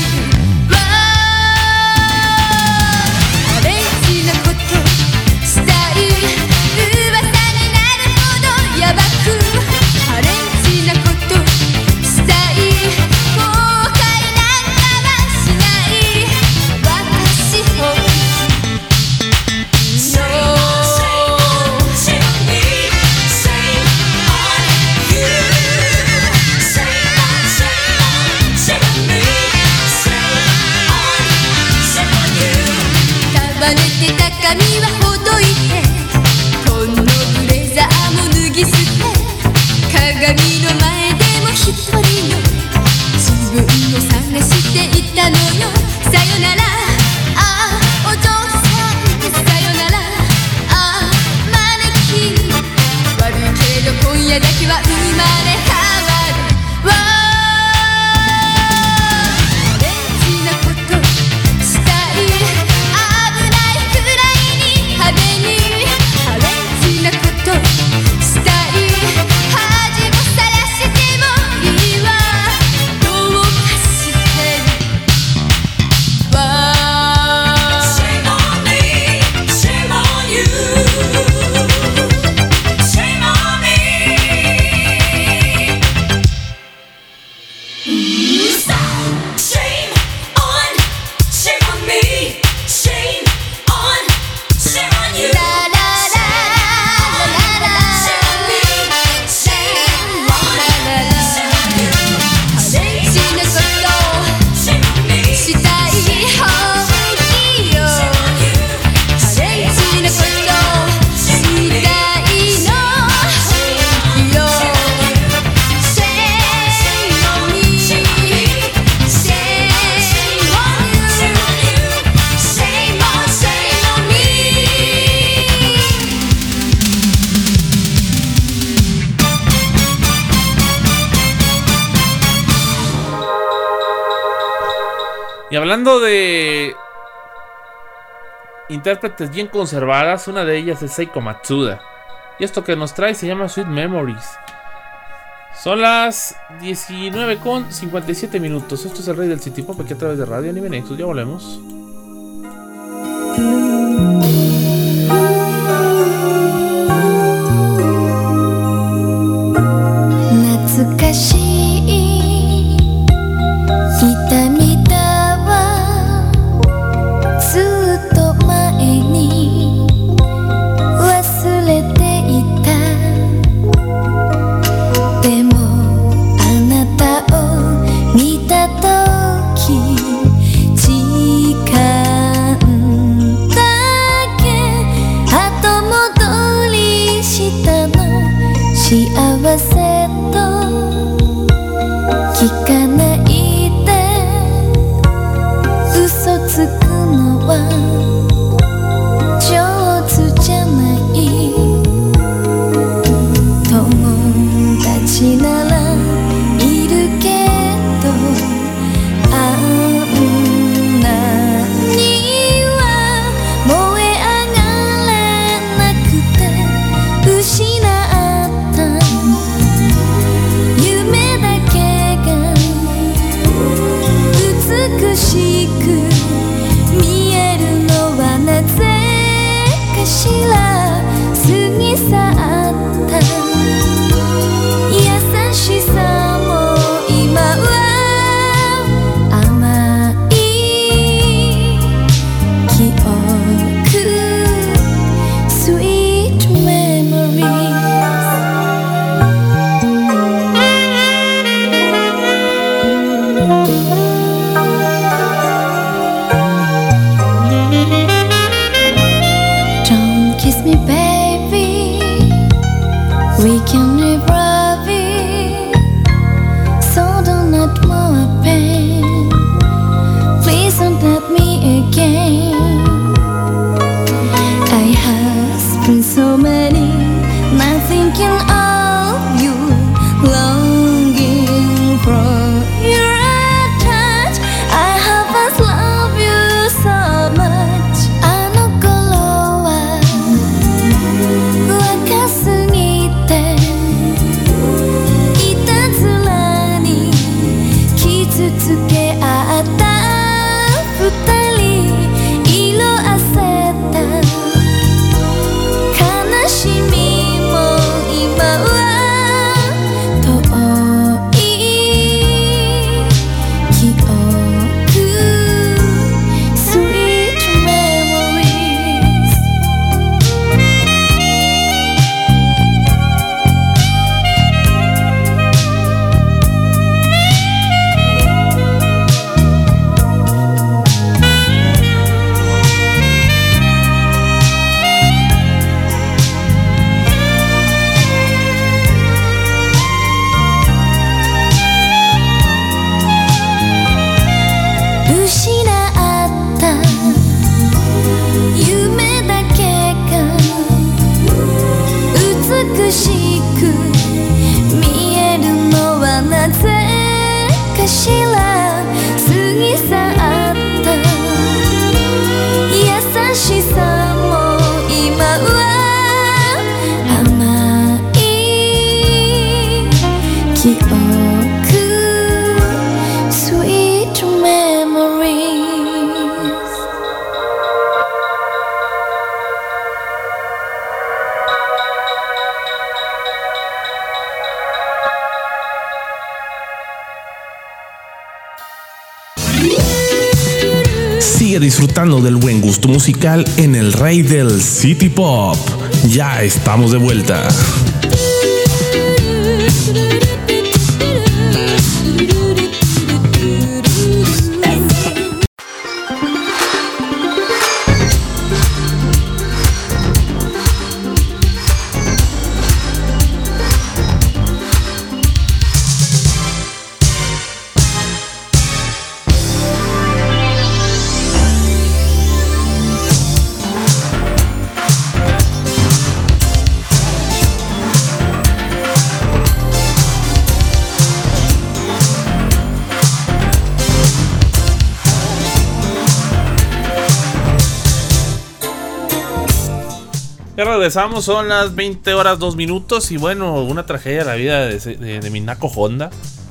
髪はほどいてこのブレザーも脱ぎ捨て鏡の前でも一人の自分を探していたのよさよならああお嬢さんさよならああマネキン悪いけれど今夜だけは生まれ変わるわオレンジなことしたい派手にアレンジなことしたい恥もさらしてもいいわどうかしてるわ Shame on me, shame on you Shame on me Stop Shame on, shame on me Shame on Shame on you. La la la la la la. Shame on me. Shame on you. Shame on you. アレンジなことしたい方がいいよ。アレンジなことしたいのよ。Shame on me. Shame on you. Shame on me. Y hablando de intérpretes bien conservadas, una de ellas es Seiko Matsuda. Y esto que nos trae se llama Sweet Memories. Son las 19:57 minutos. Esto es el Rey del City Pop aquí a través de Radio Anime Nexus. Ya volvemos. Thinking of you, longing Sigue disfrutando del buen gusto musical en el rey del City Pop. Ya estamos de vuelta. Ya regresamos, son las 20 horas 2 minutos. Y bueno, una tragedia de la vida de Minako Honda.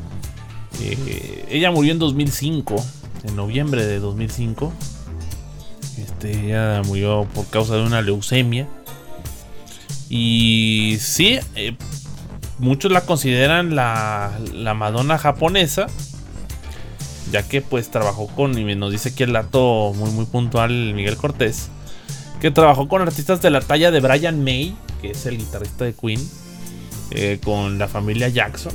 Ella murió en 2005, en noviembre de 2005. Ella murió por causa de una leucemia. Y sí, muchos la consideran la Madonna japonesa, ya que pues trabajó con, y nos dice aquí el dato muy muy puntual Miguel Cortés, que trabajó con artistas de la talla de Brian May, que es el guitarrista de Queen, con la familia Jackson,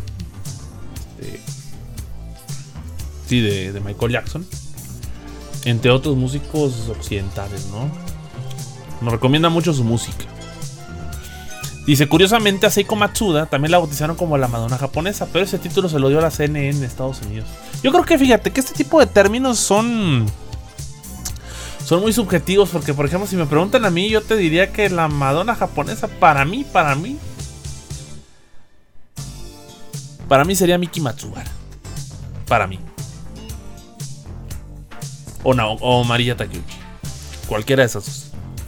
de Michael Jackson, entre otros músicos occidentales, ¿no? Nos recomienda mucho su música. Dice, curiosamente a Seiko Matsuda también la bautizaron como la Madonna japonesa, pero ese título se lo dio a la CNN en Estados Unidos. Yo creo que fíjate que este tipo de términos son muy subjetivos, porque por ejemplo si me preguntan a mí, yo te diría que la Madonna japonesa para mí sería Miki Matsubara. Para mí. O Maria Takeuchi. Cualquiera de esas dos.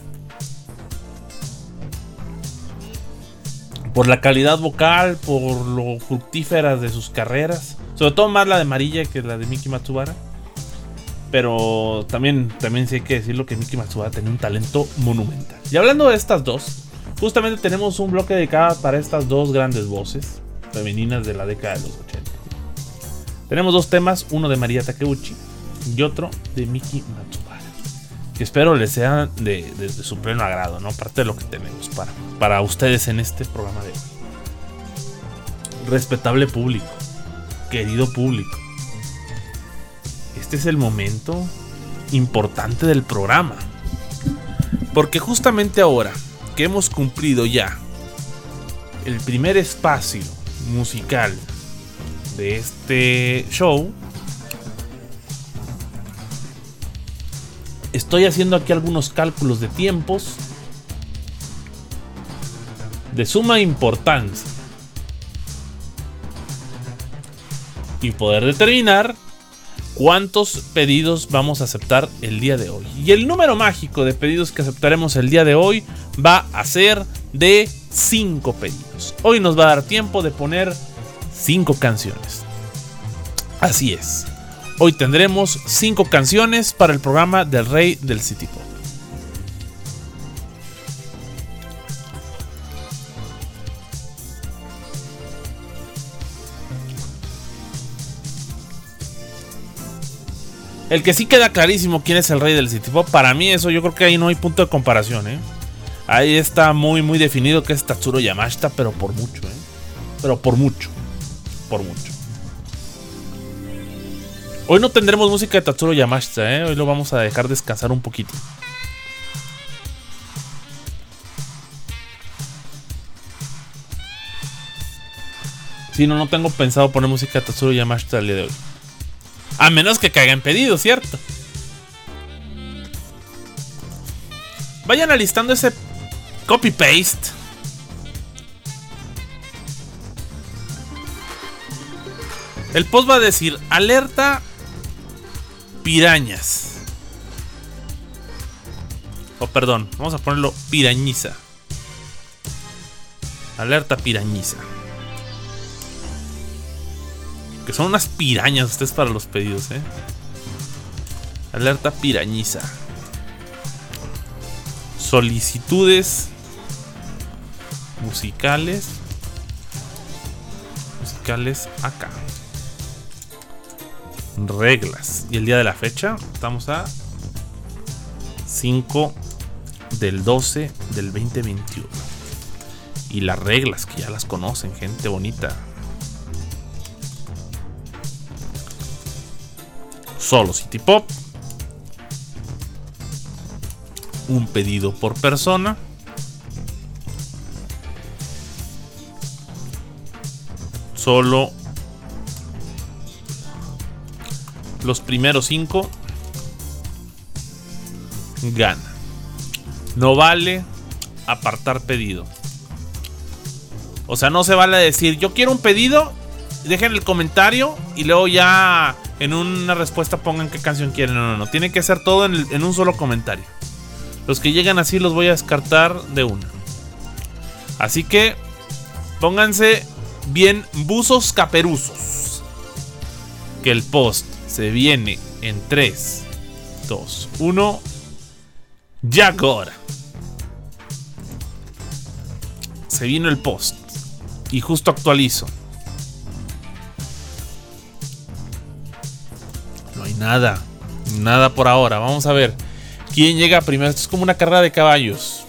Por la calidad vocal, por lo fructíferas de sus carreras. Sobre todo más la de Maria que la de Miki Matsubara. Pero también sí hay que decirlo que Miki Matsubara tenía un talento monumental. Y hablando de estas dos, justamente tenemos un bloque dedicado para estas dos grandes voces femeninas de la década de los 80. Tenemos dos temas, uno de Maria Takeuchi y otro de Miki Matsubara, que espero les sea de su pleno agrado, ¿no? Parte de lo que tenemos para ustedes en este programa de hoy. Respetable público, querido público, este es el momento importante del programa, porque justamente ahora que hemos cumplido ya el primer espacio musical de este show, estoy haciendo aquí algunos cálculos de tiempos de suma importancia y poder determinar cuántos pedidos vamos a aceptar el día de hoy. Y el número mágico de pedidos que aceptaremos el día de hoy va a ser de 5 pedidos. Hoy nos va a dar tiempo de poner 5 canciones. Así es. Hoy tendremos 5 canciones para el programa del Rey del City Pop. El que sí queda clarísimo quién es el rey del City Pop, para mí eso yo creo que ahí no hay punto de comparación, ¿eh? Ahí está muy muy definido que es Tatsuro Yamashita, pero por mucho, ¿eh? Pero por mucho. Hoy no tendremos música de Tatsuro Yamashita, ¿eh? Hoy lo vamos a dejar descansar un poquito. Si no tengo pensado poner música de Tatsuro Yamashita el día de hoy. A menos que caigan pedidos, ¿cierto? Vayan alistando ese copy-paste. El post va a decir: alerta pirañas. O perdón, vamos a ponerlo pirañiza. Alerta pirañiza. Que son unas pirañas ustedes para los pedidos, ¿eh? Alerta pirañiza. Solicitudes musicales acá. Reglas. Y el día de la fecha estamos a 5 del 12 del 2021. Y las reglas que ya las conocen, gente bonita. Solo City Pop. Un pedido por persona. Solo los primeros 5 gana. No vale apartar pedido. O sea, no se vale decir yo quiero un pedido, dejen el comentario y luego ya en una respuesta pongan qué canción quieren. No. Tiene que ser todo en un solo comentario. Los que llegan así los voy a descartar de una. Así que pónganse bien buzos caperuzos, que el post se viene en 3, 2, 1. Ya ahora. Se vino el post y justo actualizo. No hay nada por ahora. Vamos a ver quién llega primero. Esto es como una carrera de caballos.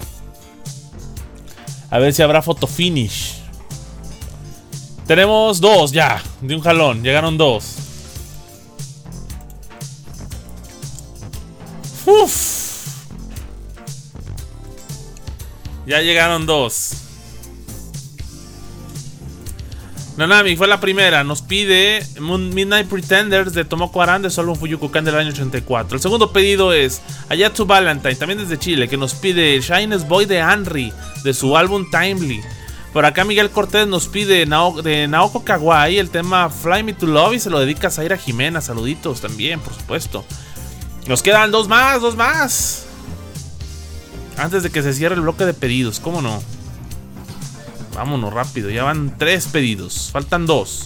A ver si habrá photo finish. Tenemos 2 ya, de un jalón. Llegaron 2. Uf. Ya llegaron 2. Nanami fue la primera. Nos pide Midnight Pretenders de Tomoko Aran de Solo un Fuyukukan del año 84. El segundo pedido es Ayatsu Valentine, también desde Chile, que nos pide Shines Boy de Henry de su álbum Timely. Por acá Miguel Cortés nos pide de Naoko Kawai el tema Fly Me to Love y se lo dedica a Zaira Jimena. Saluditos también, por supuesto. Nos quedan 2 más. Antes de que se cierre el bloque de pedidos, ¿cómo no? Vámonos rápido, ya van 3 pedidos, faltan 2.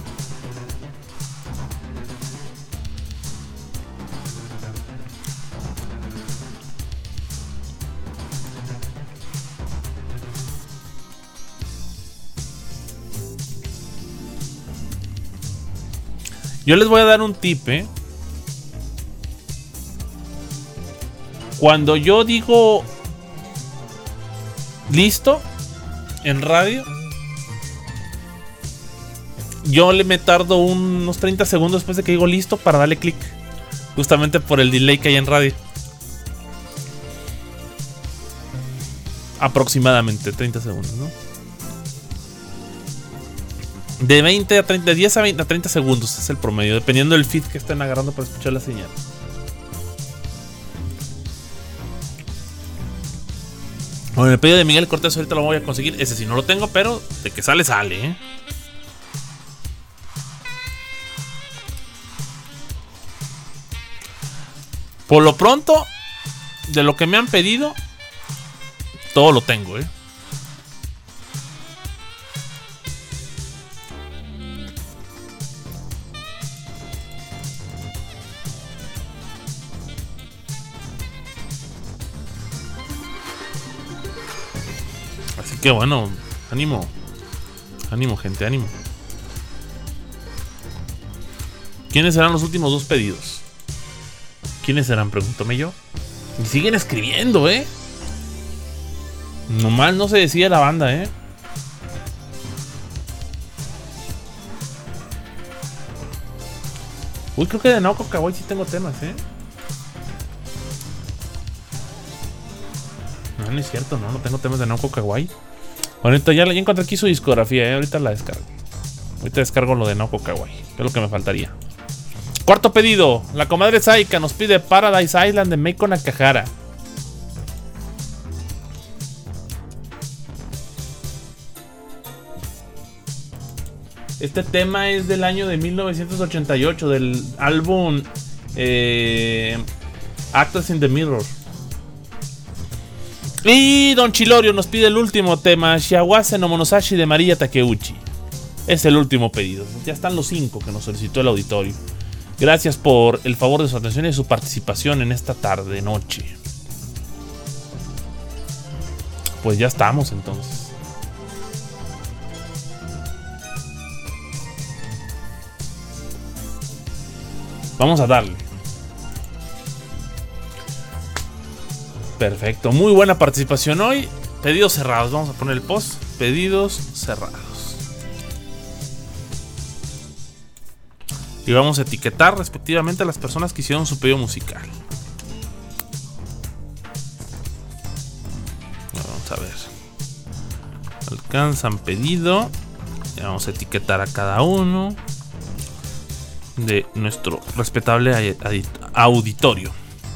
Yo les voy a dar un tip, Cuando yo digo listo en radio, yo me tardo unos 30 segundos después de que digo listo para darle clic. Justamente por el delay que hay en radio. Aproximadamente 30 segundos, ¿no? De 20 a 30, de 10 a 20 a 30 segundos es el promedio, dependiendo del feed que estén agarrando para escuchar la señal. Bueno, el pedido de Miguel Cortés ahorita lo voy a conseguir. Ese sí no lo tengo, pero de que sale, sale, Por lo pronto, de lo que me han pedido, todo lo tengo, Así que bueno, ánimo. Ánimo, gente, ánimo. ¿Quiénes serán los últimos 2 pedidos? ¿Quiénes serán? Pregúntame yo. Y siguen escribiendo, Nomás no se decide la banda, Uy, creo que de Naoko Kawai sí tengo temas, No es cierto, no tengo temas de Naoko Kawai. Ahorita ya encontré aquí su discografía, Ahorita la descargo. Ahorita descargo lo de Naoko Kawai, que es lo que me faltaría. Cuarto pedido. La comadre Saika nos pide Paradise Island de Meiko Nakahara. Este tema es del año de 1988, del álbum Actors in the Mirror. Y Don Chilorio nos pide el último tema, Shiawase no Monosashi de María Takeuchi. Es el último pedido. Ya están los 5 que nos solicitó el auditorio. Gracias por el favor de su atención y su participación en esta tarde noche. Pues ya estamos entonces. Vamos a darle. Perfecto, muy buena participación hoy. Pedidos cerrados, vamos a poner el post. Pedidos cerrados. Y vamos a etiquetar respectivamente a las personas que hicieron su pedido musical. Vamos a ver. Alcanzan pedido. Y vamos a etiquetar a cada uno de nuestro respetable auditorio.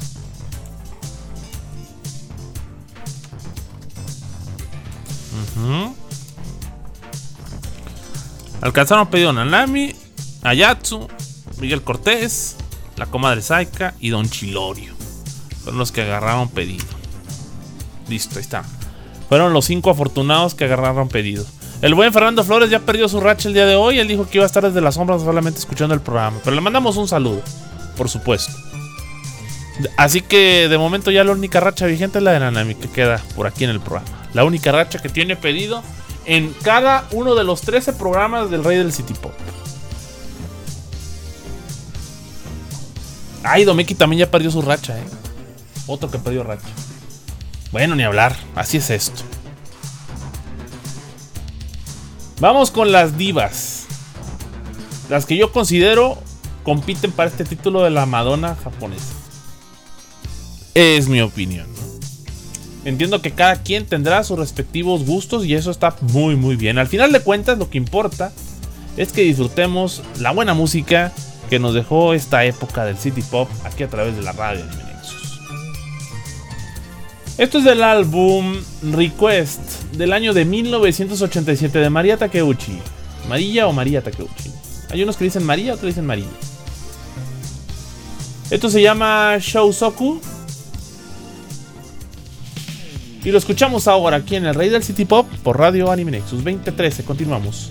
Alcanzaron pedido Nanami, Ayatsu, Miguel Cortés, la comadre Saika y Don Chilorio. Fueron los que agarraron pedido. Listo, ahí está. Fueron los 5 afortunados que agarraron pedido. El buen Fernando Flores ya perdió su racha el día de hoy. Él dijo que iba a estar desde las sombras solamente escuchando el programa. Pero le mandamos un saludo, por supuesto. Así que de momento ya la única racha vigente es la de Nanami, que queda por aquí en el programa. La única racha que tiene pedido en cada uno de los 13 programas del Rey del City Pop. Ay, Domeki también ya perdió su racha, Otro que perdió racha. Bueno, ni hablar, así es esto. Vamos con las divas. Las que yo considero compiten para este título de la Madonna japonesa. Es mi opinión. Entiendo que cada quien tendrá sus respectivos gustos y eso está muy muy bien. Al final de cuentas lo que importa es que disfrutemos la buena música que nos dejó esta época del City Pop aquí a través de la radio Anime Nexus. Esto es del álbum Request del año de 1987 de Maria Takeuchi. ¿María o María Takeuchi? Hay unos que dicen María, otros dicen María. Esto se llama Shousoku. Y lo escuchamos ahora aquí en el Rey del City Pop por Radio Anime Nexus 2013. Continuamos.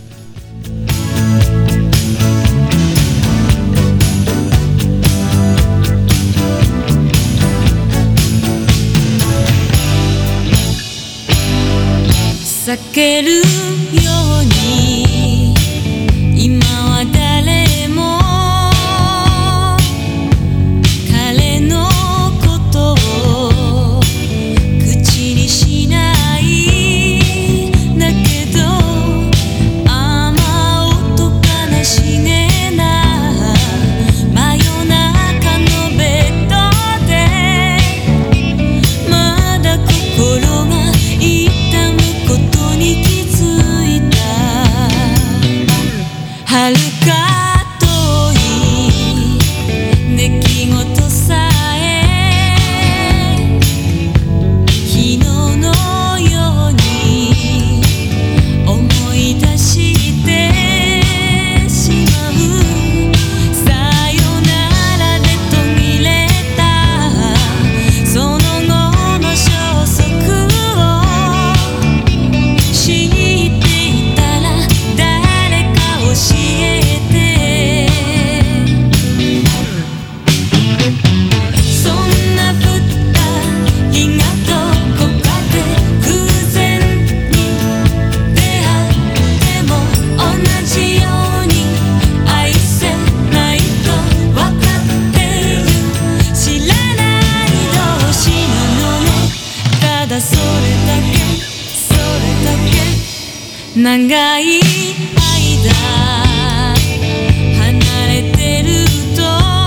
Sakeru yo ni ima wa dare mo kare no koto o kuchi ni shinai dakedo ama oto kanashi ne na mayonaka no beddo de mada kokoro ga itamu kotoに気づいた遥か遠い出来事さえ昨日のように思い出してしまうさよならで途切れたその後の消息を知っていたら誰か教えてそんな二人がどこかで偶然に出会っても同じように愛せないと分かっている知らない同士なのねただそれだけ長い間離れてると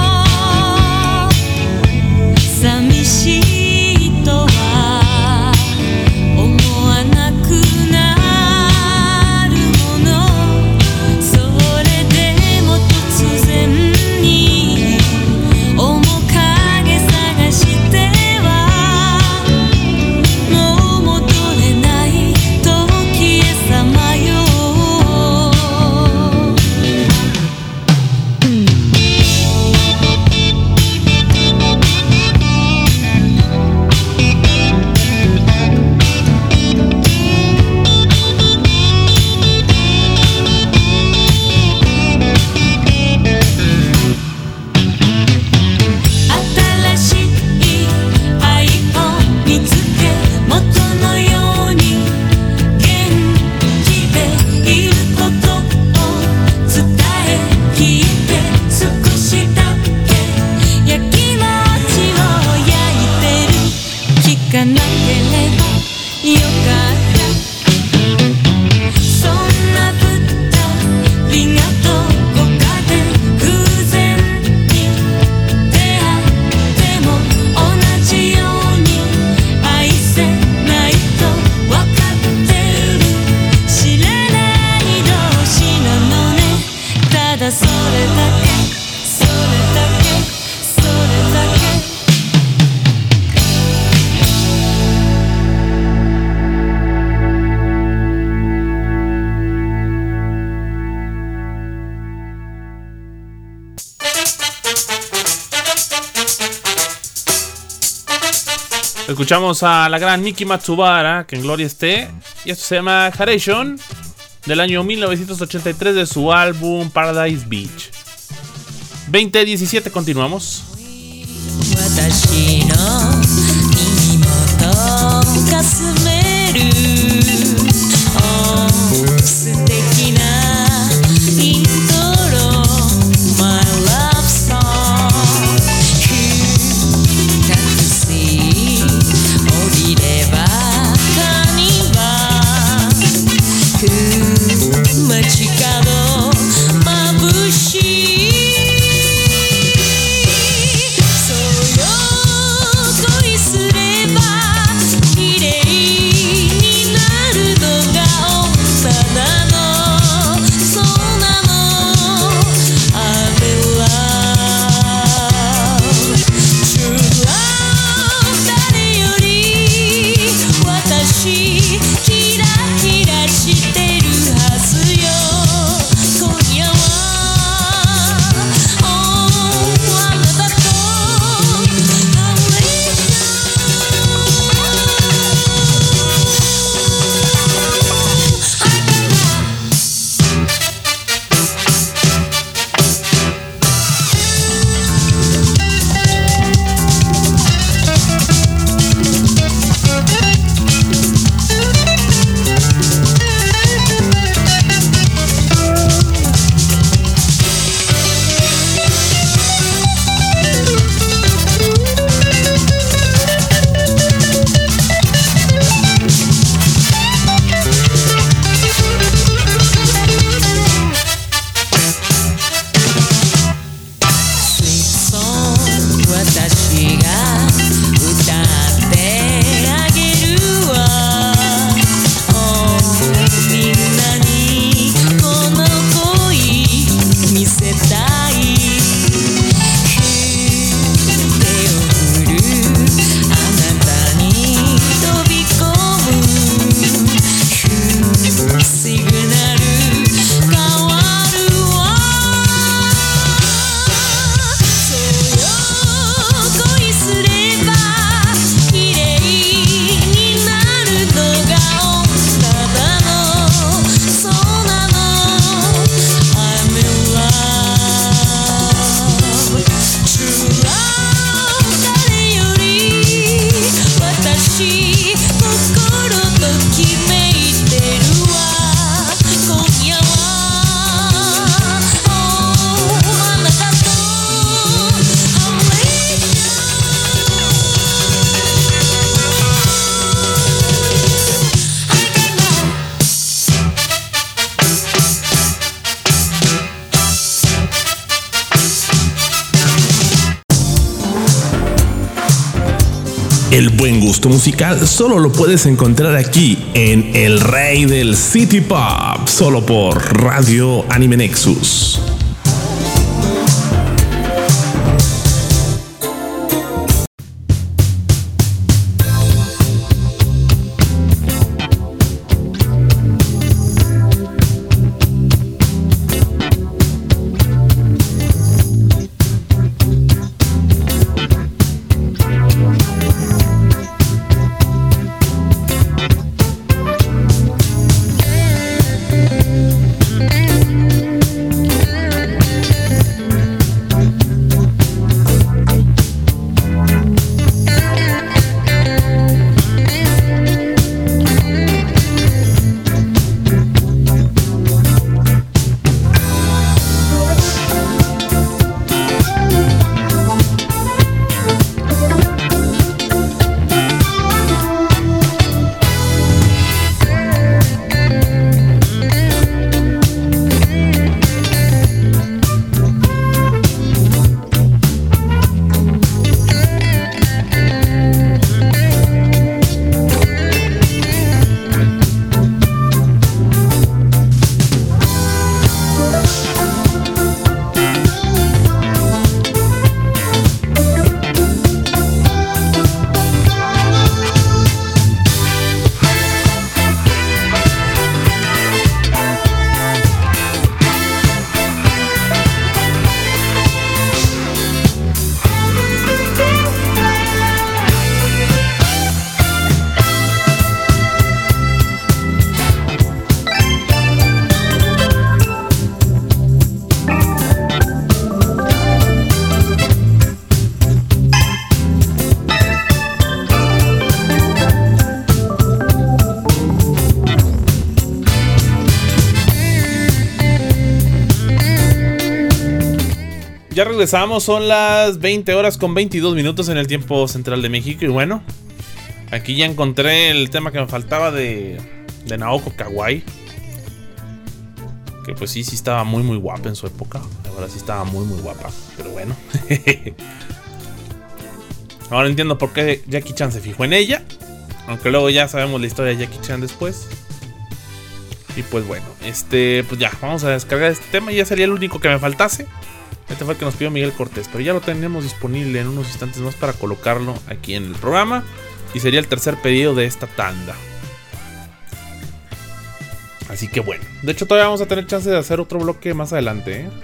寂しいとは思わなくなるものそれでも突然に面影探してはもう戻れない時へさまよう Escuchamos a la gran Miki Matsubara, que en gloria esté. Y esto se llama Haration, del año 1983 de su álbum Paradise Beach. 2017, continuamos. 私の耳元かすめる素敵なイントロ My love song タクシー降りれば髪は街角眩しい El buen gusto musical solo lo puedes encontrar aquí en El Rey del City Pop, solo por Radio Anime Nexus. Ya regresamos, son las 20 horas con 22 minutos en el tiempo central de México. Y bueno, aquí ya encontré el tema que me faltaba de Naoko Kawai. Que pues sí estaba muy muy guapa en su época. La verdad sí estaba muy muy guapa. Pero bueno. Ahora entiendo por qué Jackie Chan se fijó en ella. Aunque luego ya sabemos la historia de Jackie Chan después. Y pues bueno, pues ya, vamos a descargar este tema. Y ya sería el único que me faltase. Este fue el que nos pidió Miguel Cortés. Pero ya lo tenemos disponible en unos instantes más para colocarlo aquí en el programa. Y sería el tercer pedido de esta tanda. Así que bueno, de hecho todavía vamos a tener chance de hacer otro bloque más adelante, ¿eh?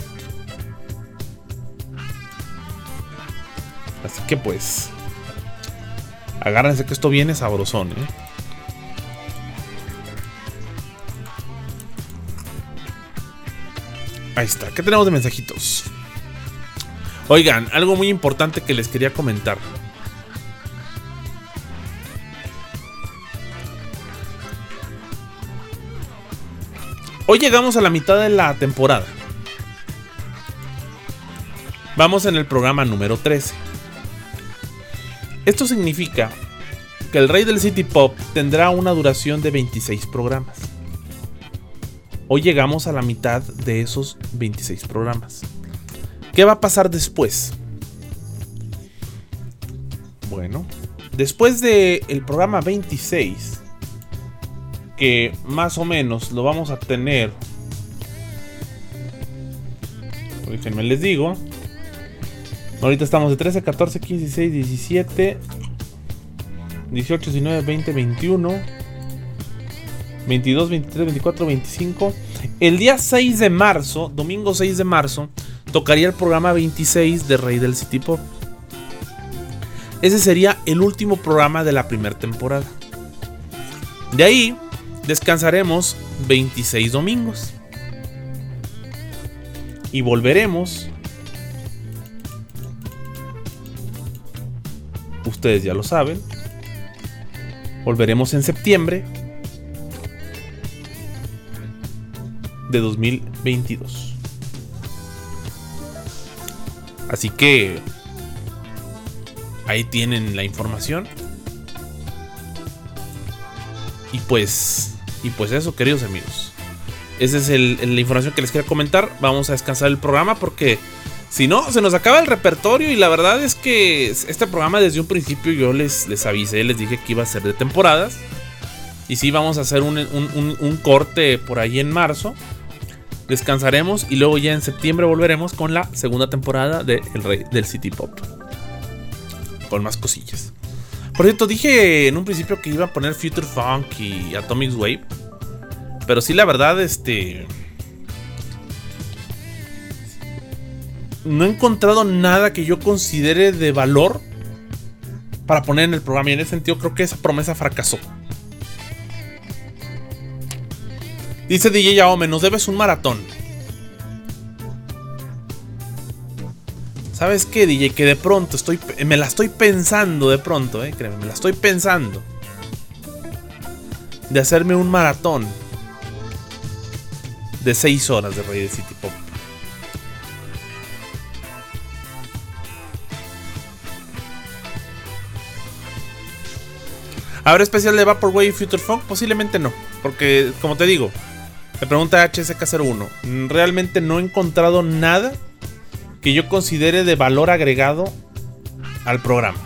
Así que pues agárrense que esto viene sabrosón, ¿eh? Ahí está, ¿qué tenemos de mensajitos? Oigan, algo muy importante que les quería comentar. Hoy llegamos a la mitad de la temporada. Vamos en el programa número 13. Esto significa que el Rey del City Pop tendrá una duración de 26 programas. Hoy llegamos a la mitad de esos 26 programas. ¿Qué va a pasar después? Bueno, después del programa 26, que más o menos lo vamos a tener, déjenme les digo, ahorita estamos de 13, 14, 15, 16, 17, 18, 19, 20, 21, 22, 23, 24, 25. El día 6 de marzo, domingo 6 de marzo, tocaría el programa 26 de Rey del City Pop. Ese sería el último programa de la primera temporada. De ahí descansaremos 26 domingos. Y volveremos. Ustedes ya lo saben. Volveremos en septiembre de 2022. Así que ahí tienen la información. Y pues eso, queridos amigos. Esa es la información que les quería comentar. Vamos a descansar el programa porque si no, se nos acaba el repertorio. Y la verdad es que este programa desde un principio yo les avisé, les dije que iba a ser de temporadas. Y sí, vamos a hacer un corte por ahí en marzo. Descansaremos y luego ya en septiembre volveremos con la segunda temporada de El Rey del City Pop. Con más cosillas. Por cierto, dije en un principio que iba a poner Future Funk y Atomic Wave. Pero sí, la verdad, no he encontrado nada que yo considere de valor para poner en el programa. Y en ese sentido creo que esa promesa fracasó. Dice DJ Yaome, nos debes un maratón. ¿Sabes qué, DJ? Que de pronto me la estoy pensando de pronto, créeme, me la estoy pensando. De hacerme un maratón de 6 horas de Rey del City Pop. ¿Habrá especial de Vaporwave y Future Funk? Posiblemente no. Porque, como te digo, me pregunta HSK01. Realmente no he encontrado nada que yo considere de valor agregado al programa.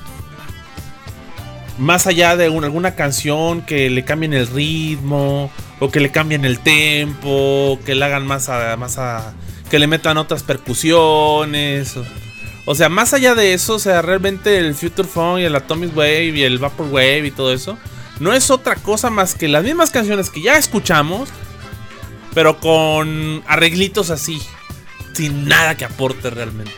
Más allá de alguna canción que le cambien el ritmo, o que le cambien el tempo, que le hagan que le metan otras percusiones. O sea, más allá de eso, o sea, realmente el Future Funk y el Atomic Wave y el Vaporwave y todo eso no es otra cosa más que las mismas canciones que ya escuchamos, pero con arreglitos así, sin nada que aporte realmente.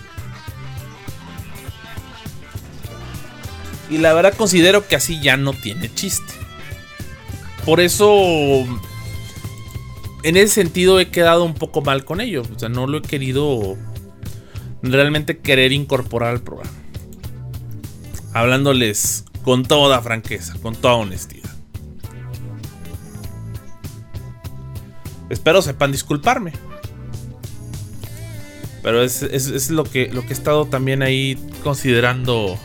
Y la verdad considero que así ya no tiene chiste. Por eso, en ese sentido he quedado un poco mal con ello. O sea, no lo he querido realmente querer incorporar al programa. Hablándoles con toda franqueza, con toda honestidad. Espero sepan disculparme. Pero es lo que he estado también ahí considerando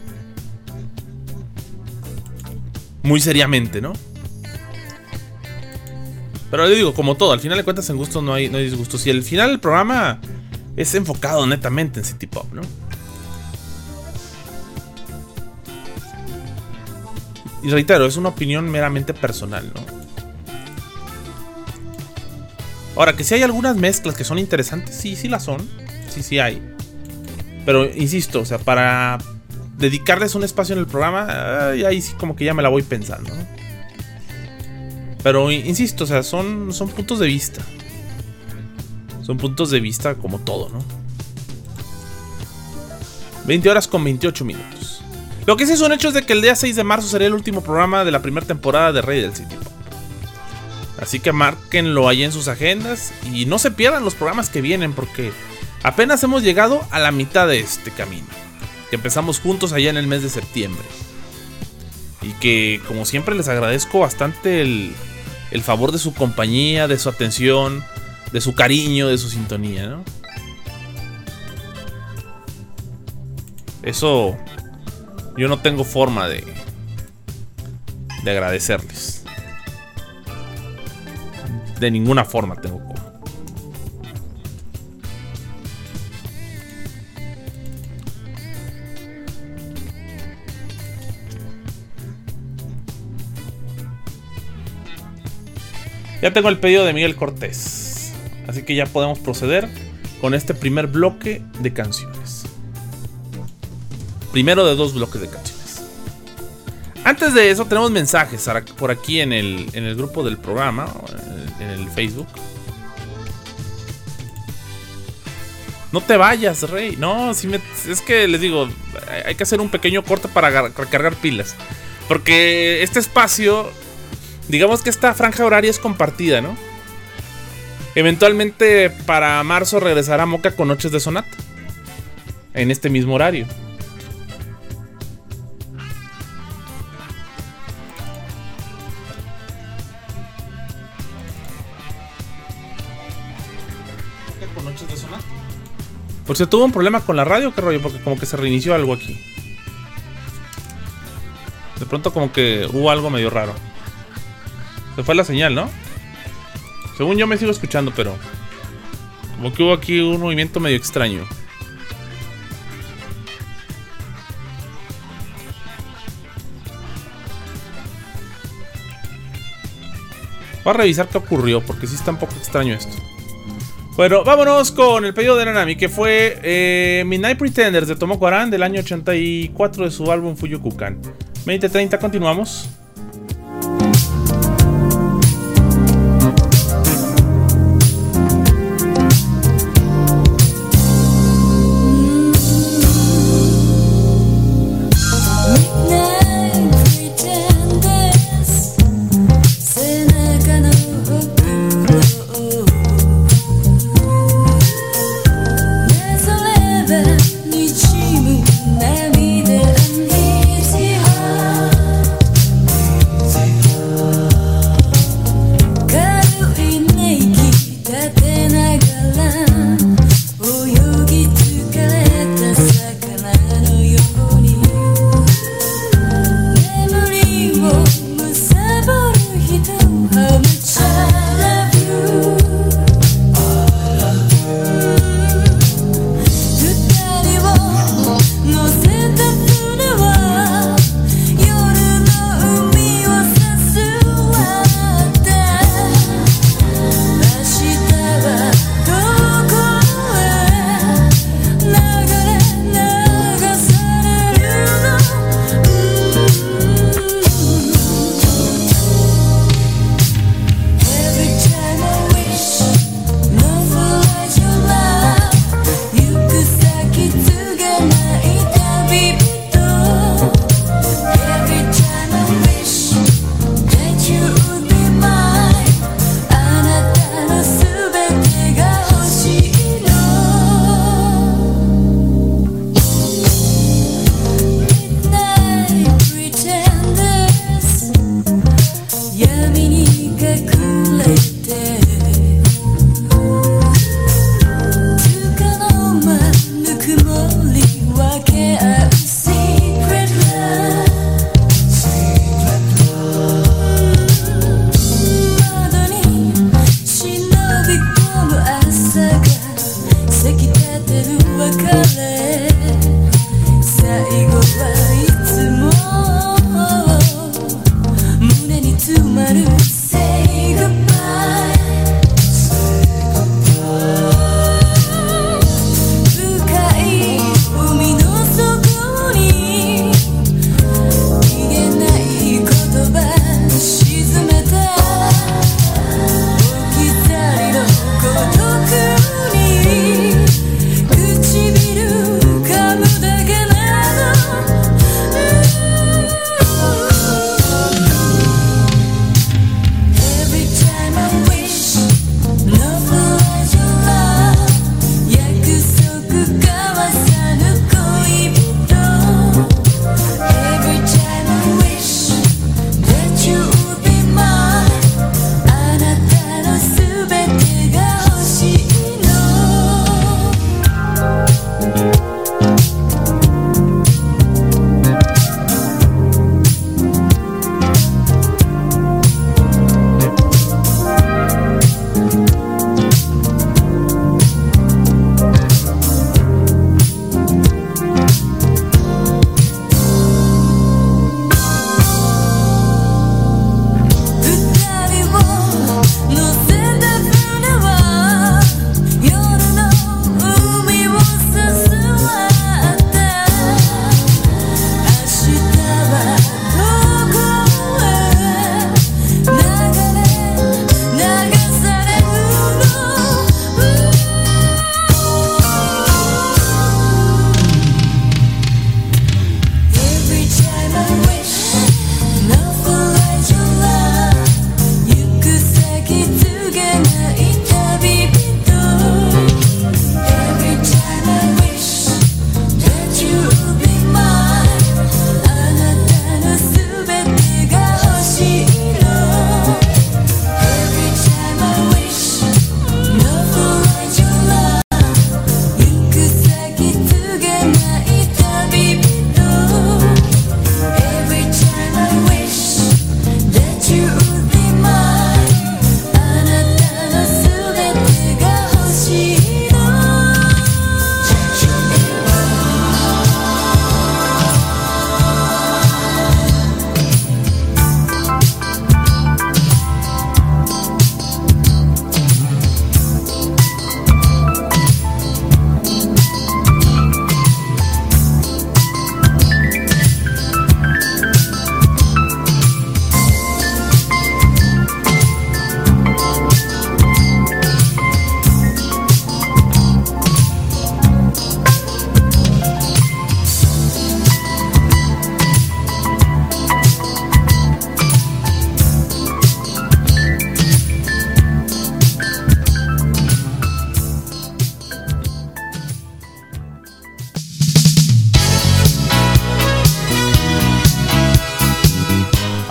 muy seriamente, ¿no? Pero le digo, como todo, al final de cuentas en gustos no hay disgustos. Y al final el programa es enfocado netamente en City Pop, ¿no? Y reitero, es una opinión meramente personal, ¿no? Ahora, que si hay algunas mezclas que son interesantes, sí las son. Sí hay. Pero, insisto, o sea, para dedicarles un espacio en el programa, ahí sí como que ya me la voy pensando, ¿no? Pero, insisto, o sea, son puntos de vista. Son puntos de vista como todo, ¿no? 20 horas con 28 minutos. Lo que sí son hechos de que el día 6 de marzo será el último programa de la primera temporada de Rey del City Pop. Así que márquenlo ahí en sus agendas y no se pierdan los programas que vienen, porque apenas hemos llegado a la mitad de este camino, que empezamos juntos allá en el mes de septiembre. Y que, como siempre, les agradezco bastante el favor de su compañía, de su atención, de su cariño, de su sintonía, ¿no? Eso yo no tengo forma de agradecerles. De ninguna forma tengo como. Ya tengo el pedido de Miguel Cortés, así que ya podemos proceder con este primer bloque de canciones. Primero de 2 bloques de canciones. Antes de eso tenemos mensajes por aquí en el grupo del programa, en el Facebook. No te vayas, Rey. No, es que les digo, hay que hacer un pequeño corte para recargar pilas. Porque este espacio, digamos que esta franja horaria es compartida, ¿no? Eventualmente para marzo regresará Moca con Noches de Sonata. En este mismo horario. Por si tuvo un problema con la radio, ¿qué rollo? Porque como que se reinició algo aquí. De pronto como que hubo algo medio raro. Se fue la señal, ¿no? Según yo me sigo escuchando, pero como que hubo aquí un movimiento medio extraño. Voy a revisar qué ocurrió, porque sí está un poco extraño esto. Bueno, vámonos con el pedido de Nanami, que fue Midnight Pretenders de Tomoko Aran del año 84 de su álbum Fuyukukan. 2030, continuamos.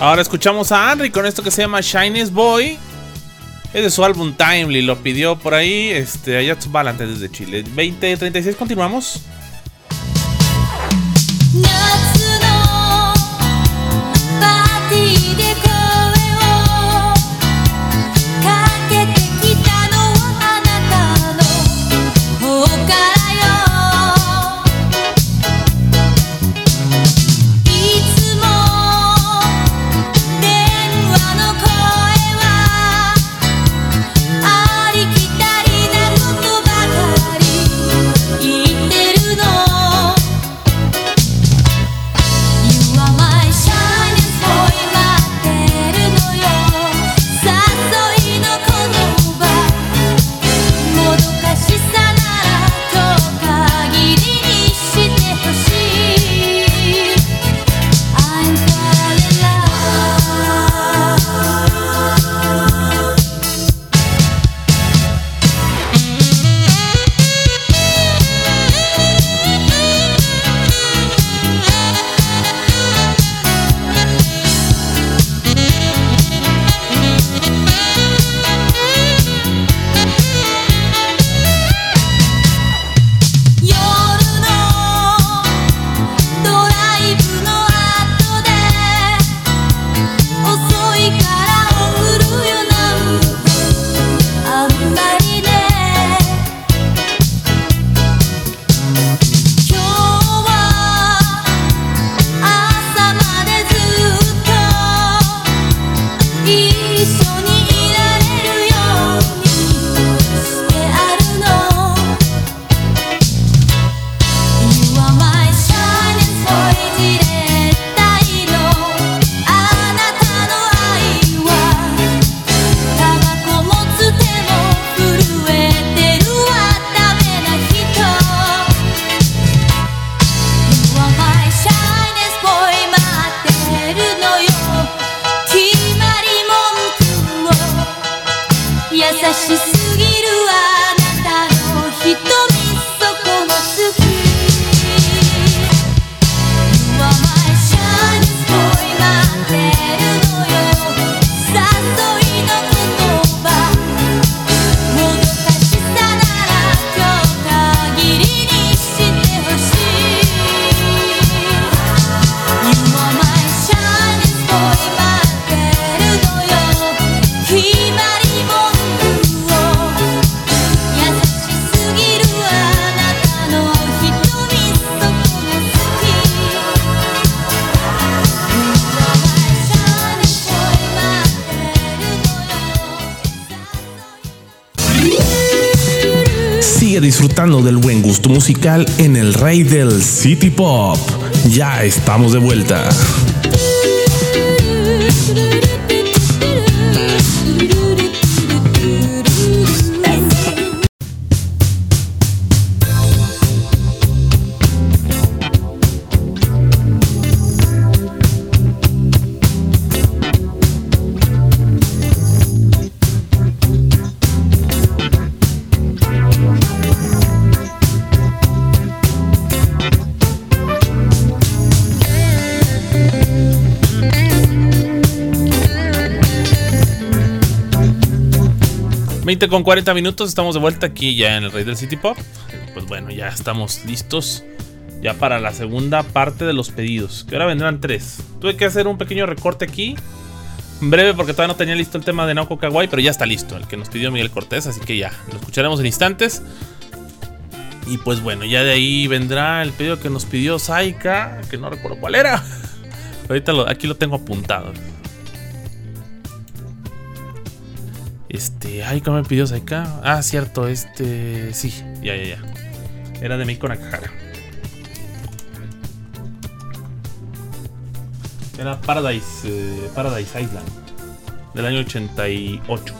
Ahora escuchamos a Henry con esto que se llama Shyness Boy. Es de su álbum Timely, lo pidió por ahí Ayatsu Balante desde Chile. 20:36, continuamos. 夏のパーティーで声をかけてきたのはあなたの方からよ。いつも電話の声はありきたりなことばかり言ってるの。 Sigue disfrutando del buen gusto musical en el rey del City Pop. Ya estamos de vuelta. Con 40 minutos, estamos de vuelta aquí ya en el Rey del City Pop. Pues bueno, ya estamos listos ya para la segunda parte de los pedidos, que ahora vendrán 3. Tuve que hacer un pequeño recorte aquí, breve, porque todavía no tenía listo el tema de Naoko Kawai, pero ya está listo, el que nos pidió Miguel Cortés, así que ya lo escucharemos en instantes. Y pues bueno, ya de ahí vendrá el pedido que nos pidió Saika, que no recuerdo cuál era. Ahorita aquí lo tengo apuntado. Ay, ¿cómo me pidió Saika? Ah, cierto, sí, ya. Era de Meiko Nakahara. Era Paradise Island, del año 88.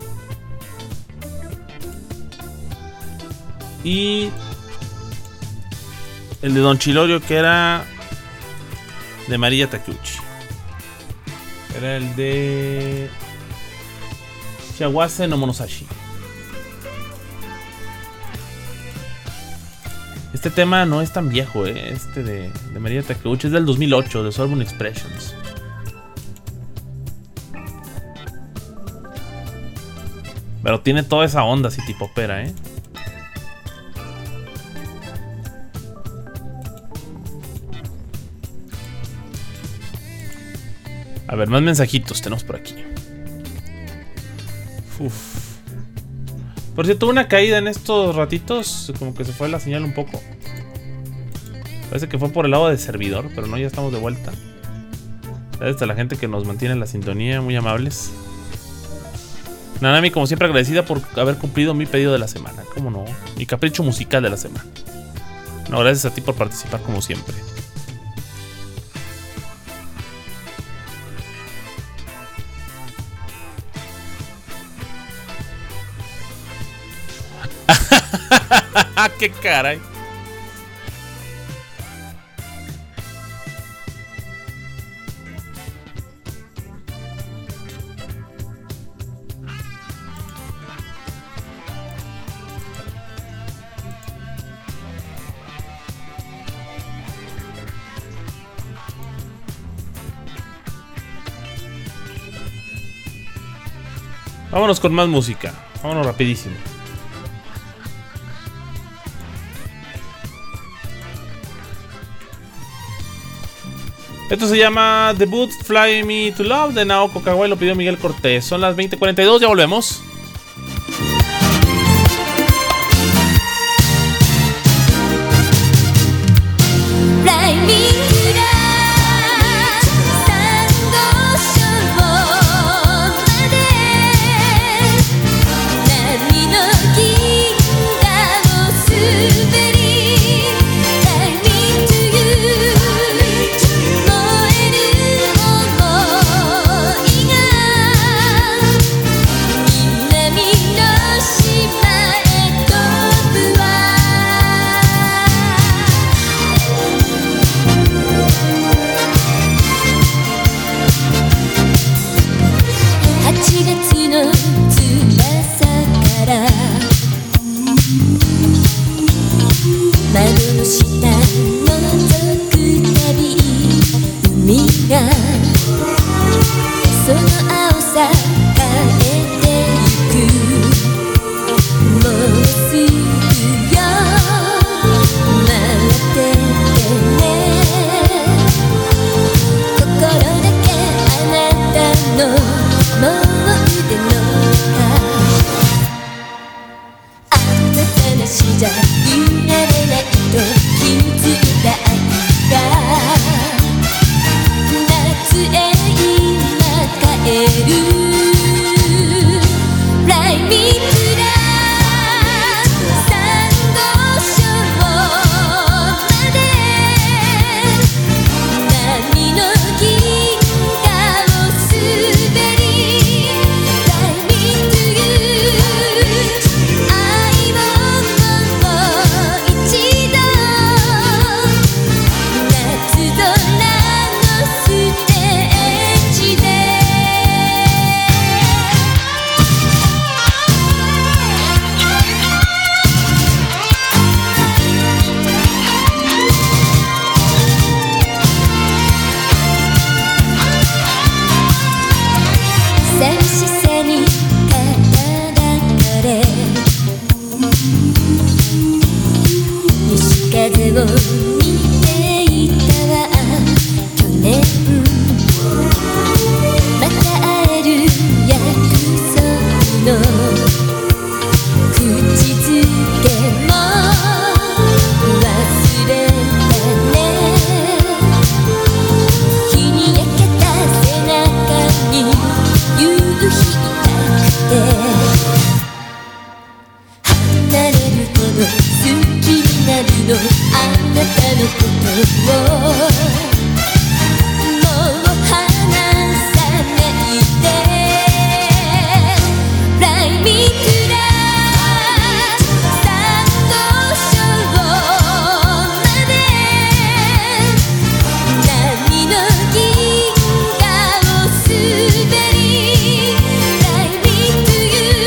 Y el de Don Chilorio, que era de María Takeuchi. Era el de Shiawase no Monosashi. Este tema no es tan viejo, de María Takeuchi es del 2008, de su álbum Expressions. Pero tiene toda esa onda City Popera, A ver, más mensajitos tenemos por aquí. Uf. Por cierto, tuve una caída en estos ratitos. Como que se fue la señal un poco. Parece que fue por el lado de servidor, pero no, ya estamos de vuelta. Gracias a la gente que nos mantiene en la sintonía, muy amables. Nanami, como siempre, agradecida por haber cumplido mi pedido de la semana. ¿Cómo no? Mi capricho musical de la semana. No, gracias a ti por participar como siempre. ¡Qué caray! Vámonos con más música. Vámonos rapidísimo. Esto se llama Debut Fly Me to Love de Naoko Kawai. Lo pidió Miguel Cortés. Son las 20:42. Ya volvemos. Fly me to the 三号礁まで波の銀河を滑り Fly me to you 燃える想いが南の島へ飛ぶわ8月の翼から窓の下覗くたび海がその青さ変えてゆくもうすぐよ待っててね心だけあなたのもう腕の中あなたなしじゃいられないと気づいた愛が夏へ今帰る Fly me to the 三号礁まで波の銀河を滑り Fly me to you 愛をもう一度夏空のステージで寂しさに体がれ西風を見ていたわ去年また会える約束の口づけも忘れたね日に焼けた背中に夕日痛くて離れるほど好きになるのあなたのことをもう離さないで Fly me to the 三号礁まで波の銀河を滑り Fly me to you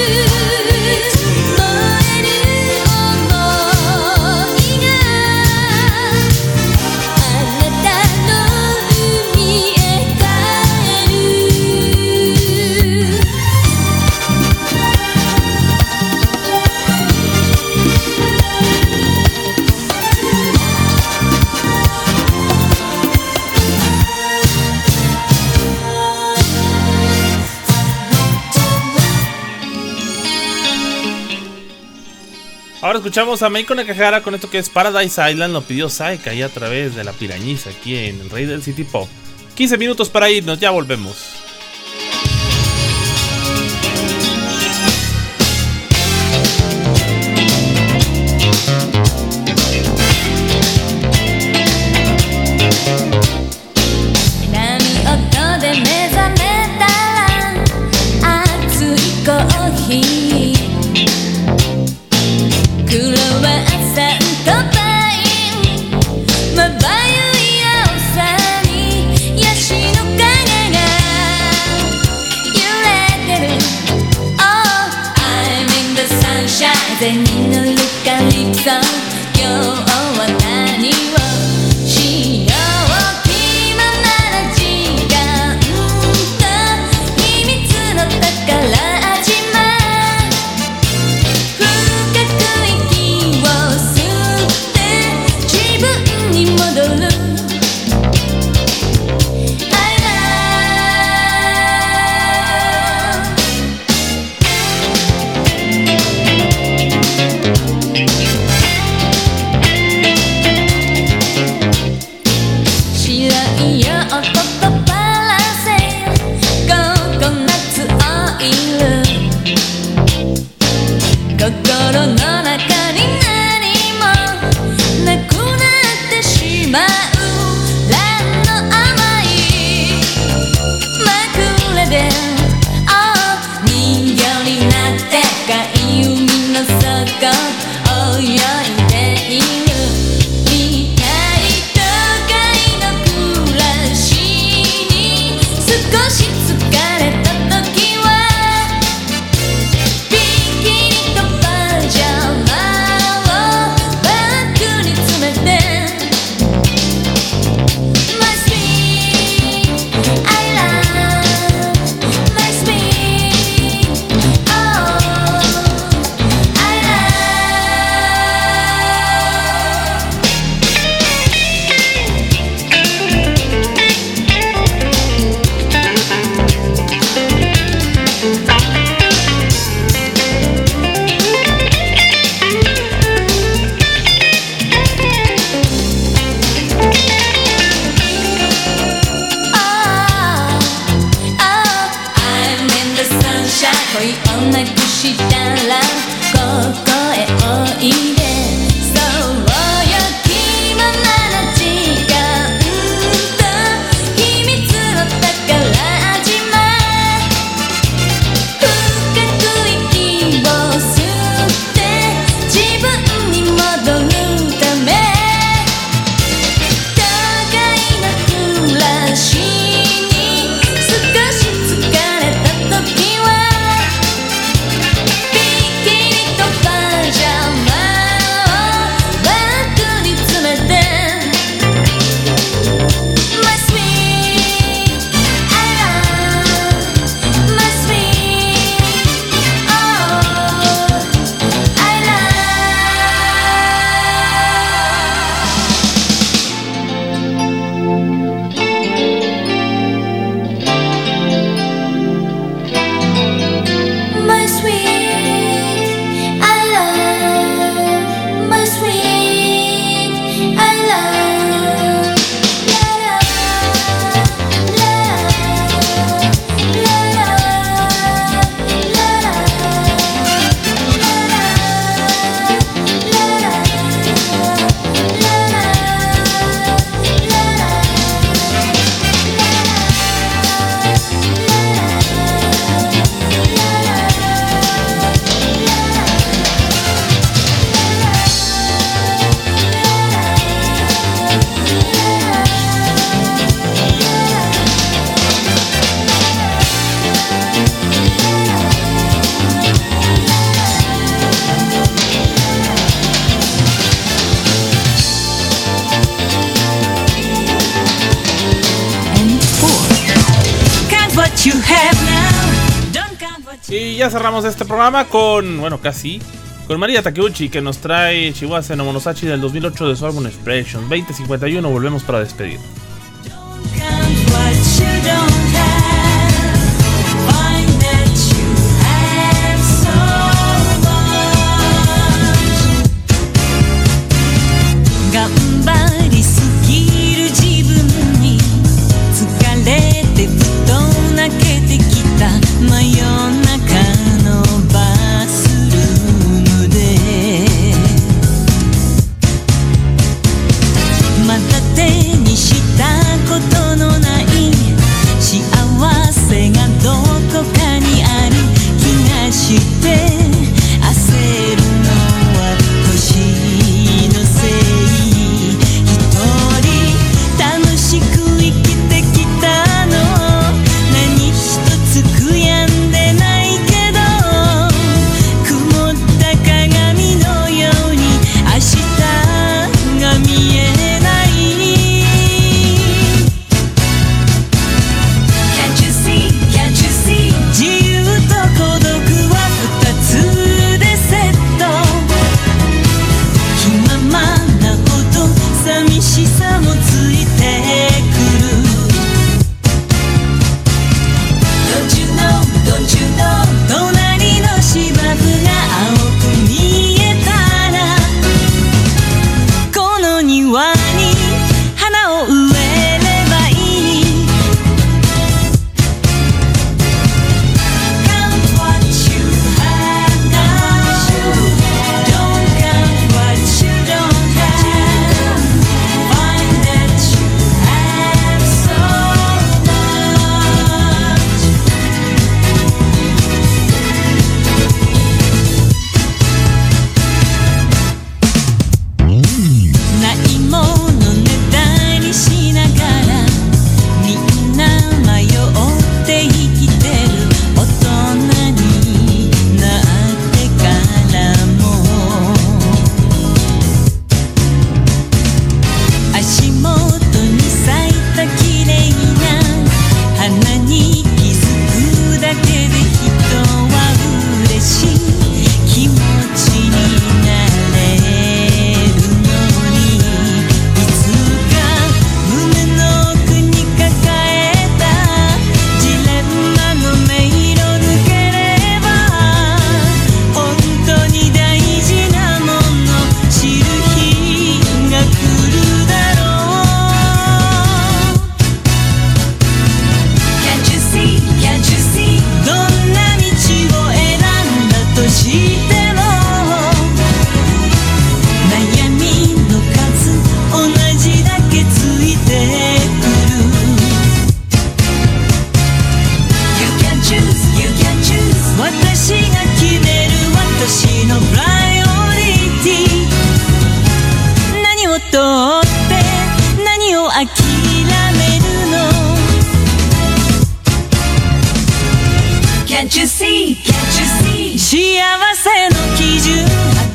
Ahora escuchamos a Meiko Nakahara con esto que es Paradise Island. Lo pidió Saika ahí a través de la pirañiza aquí en el Rey del City Pop. 15 minutos para irnos, ya volvemos. Y ya cerramos este programa con, bueno, casi, con María Takeuchi, que nos trae Shiwase no Monosachi del 2008 de su álbum Expression 2051. Volvemos para despedir.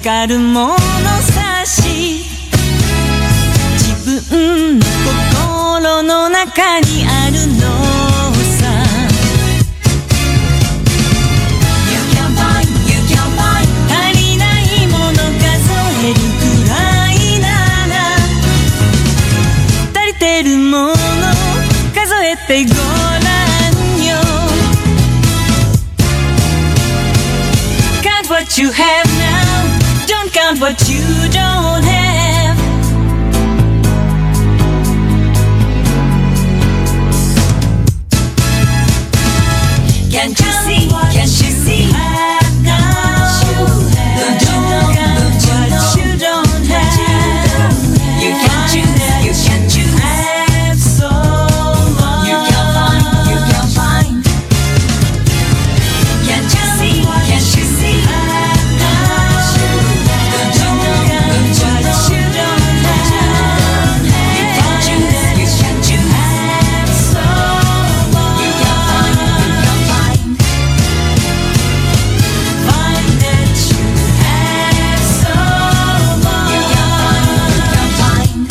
かるものさし自分の心の中にあるのさ You can find, you can find 足りないもの数えるくらいなら足りてるもの数えてごらんよ Count what you have now Don't count what you don't have Can't you see, can't you see now Don't count what you don't have You can't choose, you can't choose Have so much You can find, you can find Can't you see, can't you see now Don't count what you don't have You can't choose, you can't choose Have so much You can find, you can find Find that you have so much You can find, you can find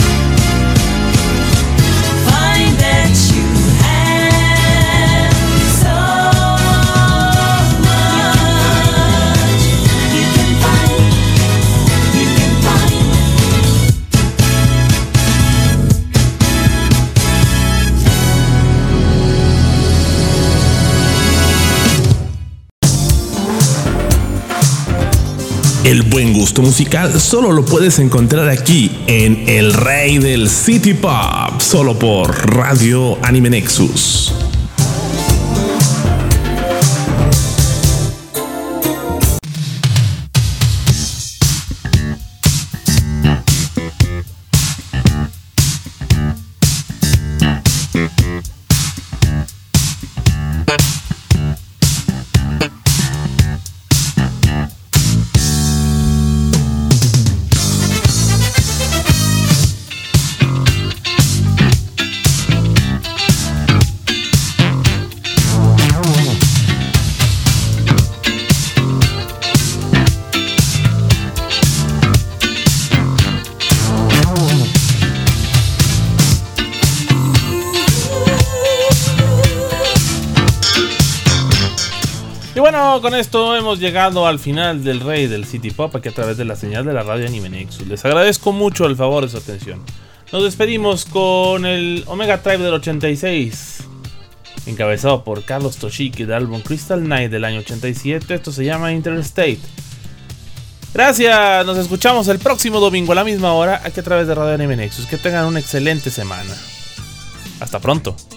Find that you have so much You can find, you can find El buen gusto musical solo lo puedes encontrar aquí en El Rey del City Pop, solo por Radio Anime Nexus. Bueno, con esto hemos llegado al final del Rey del City Pop aquí a través de la señal de la radio Anime Nexus. Les agradezco mucho el favor de su atención. Nos despedimos con el Omega Tribe del 86, encabezado por Carlos Toshiki del álbum Crystal Night del año 87. Esto se llama Interstate. Gracias, nos escuchamos el próximo domingo a la misma hora aquí a través de radio Anime Nexus. Que tengan una excelente semana. Hasta pronto.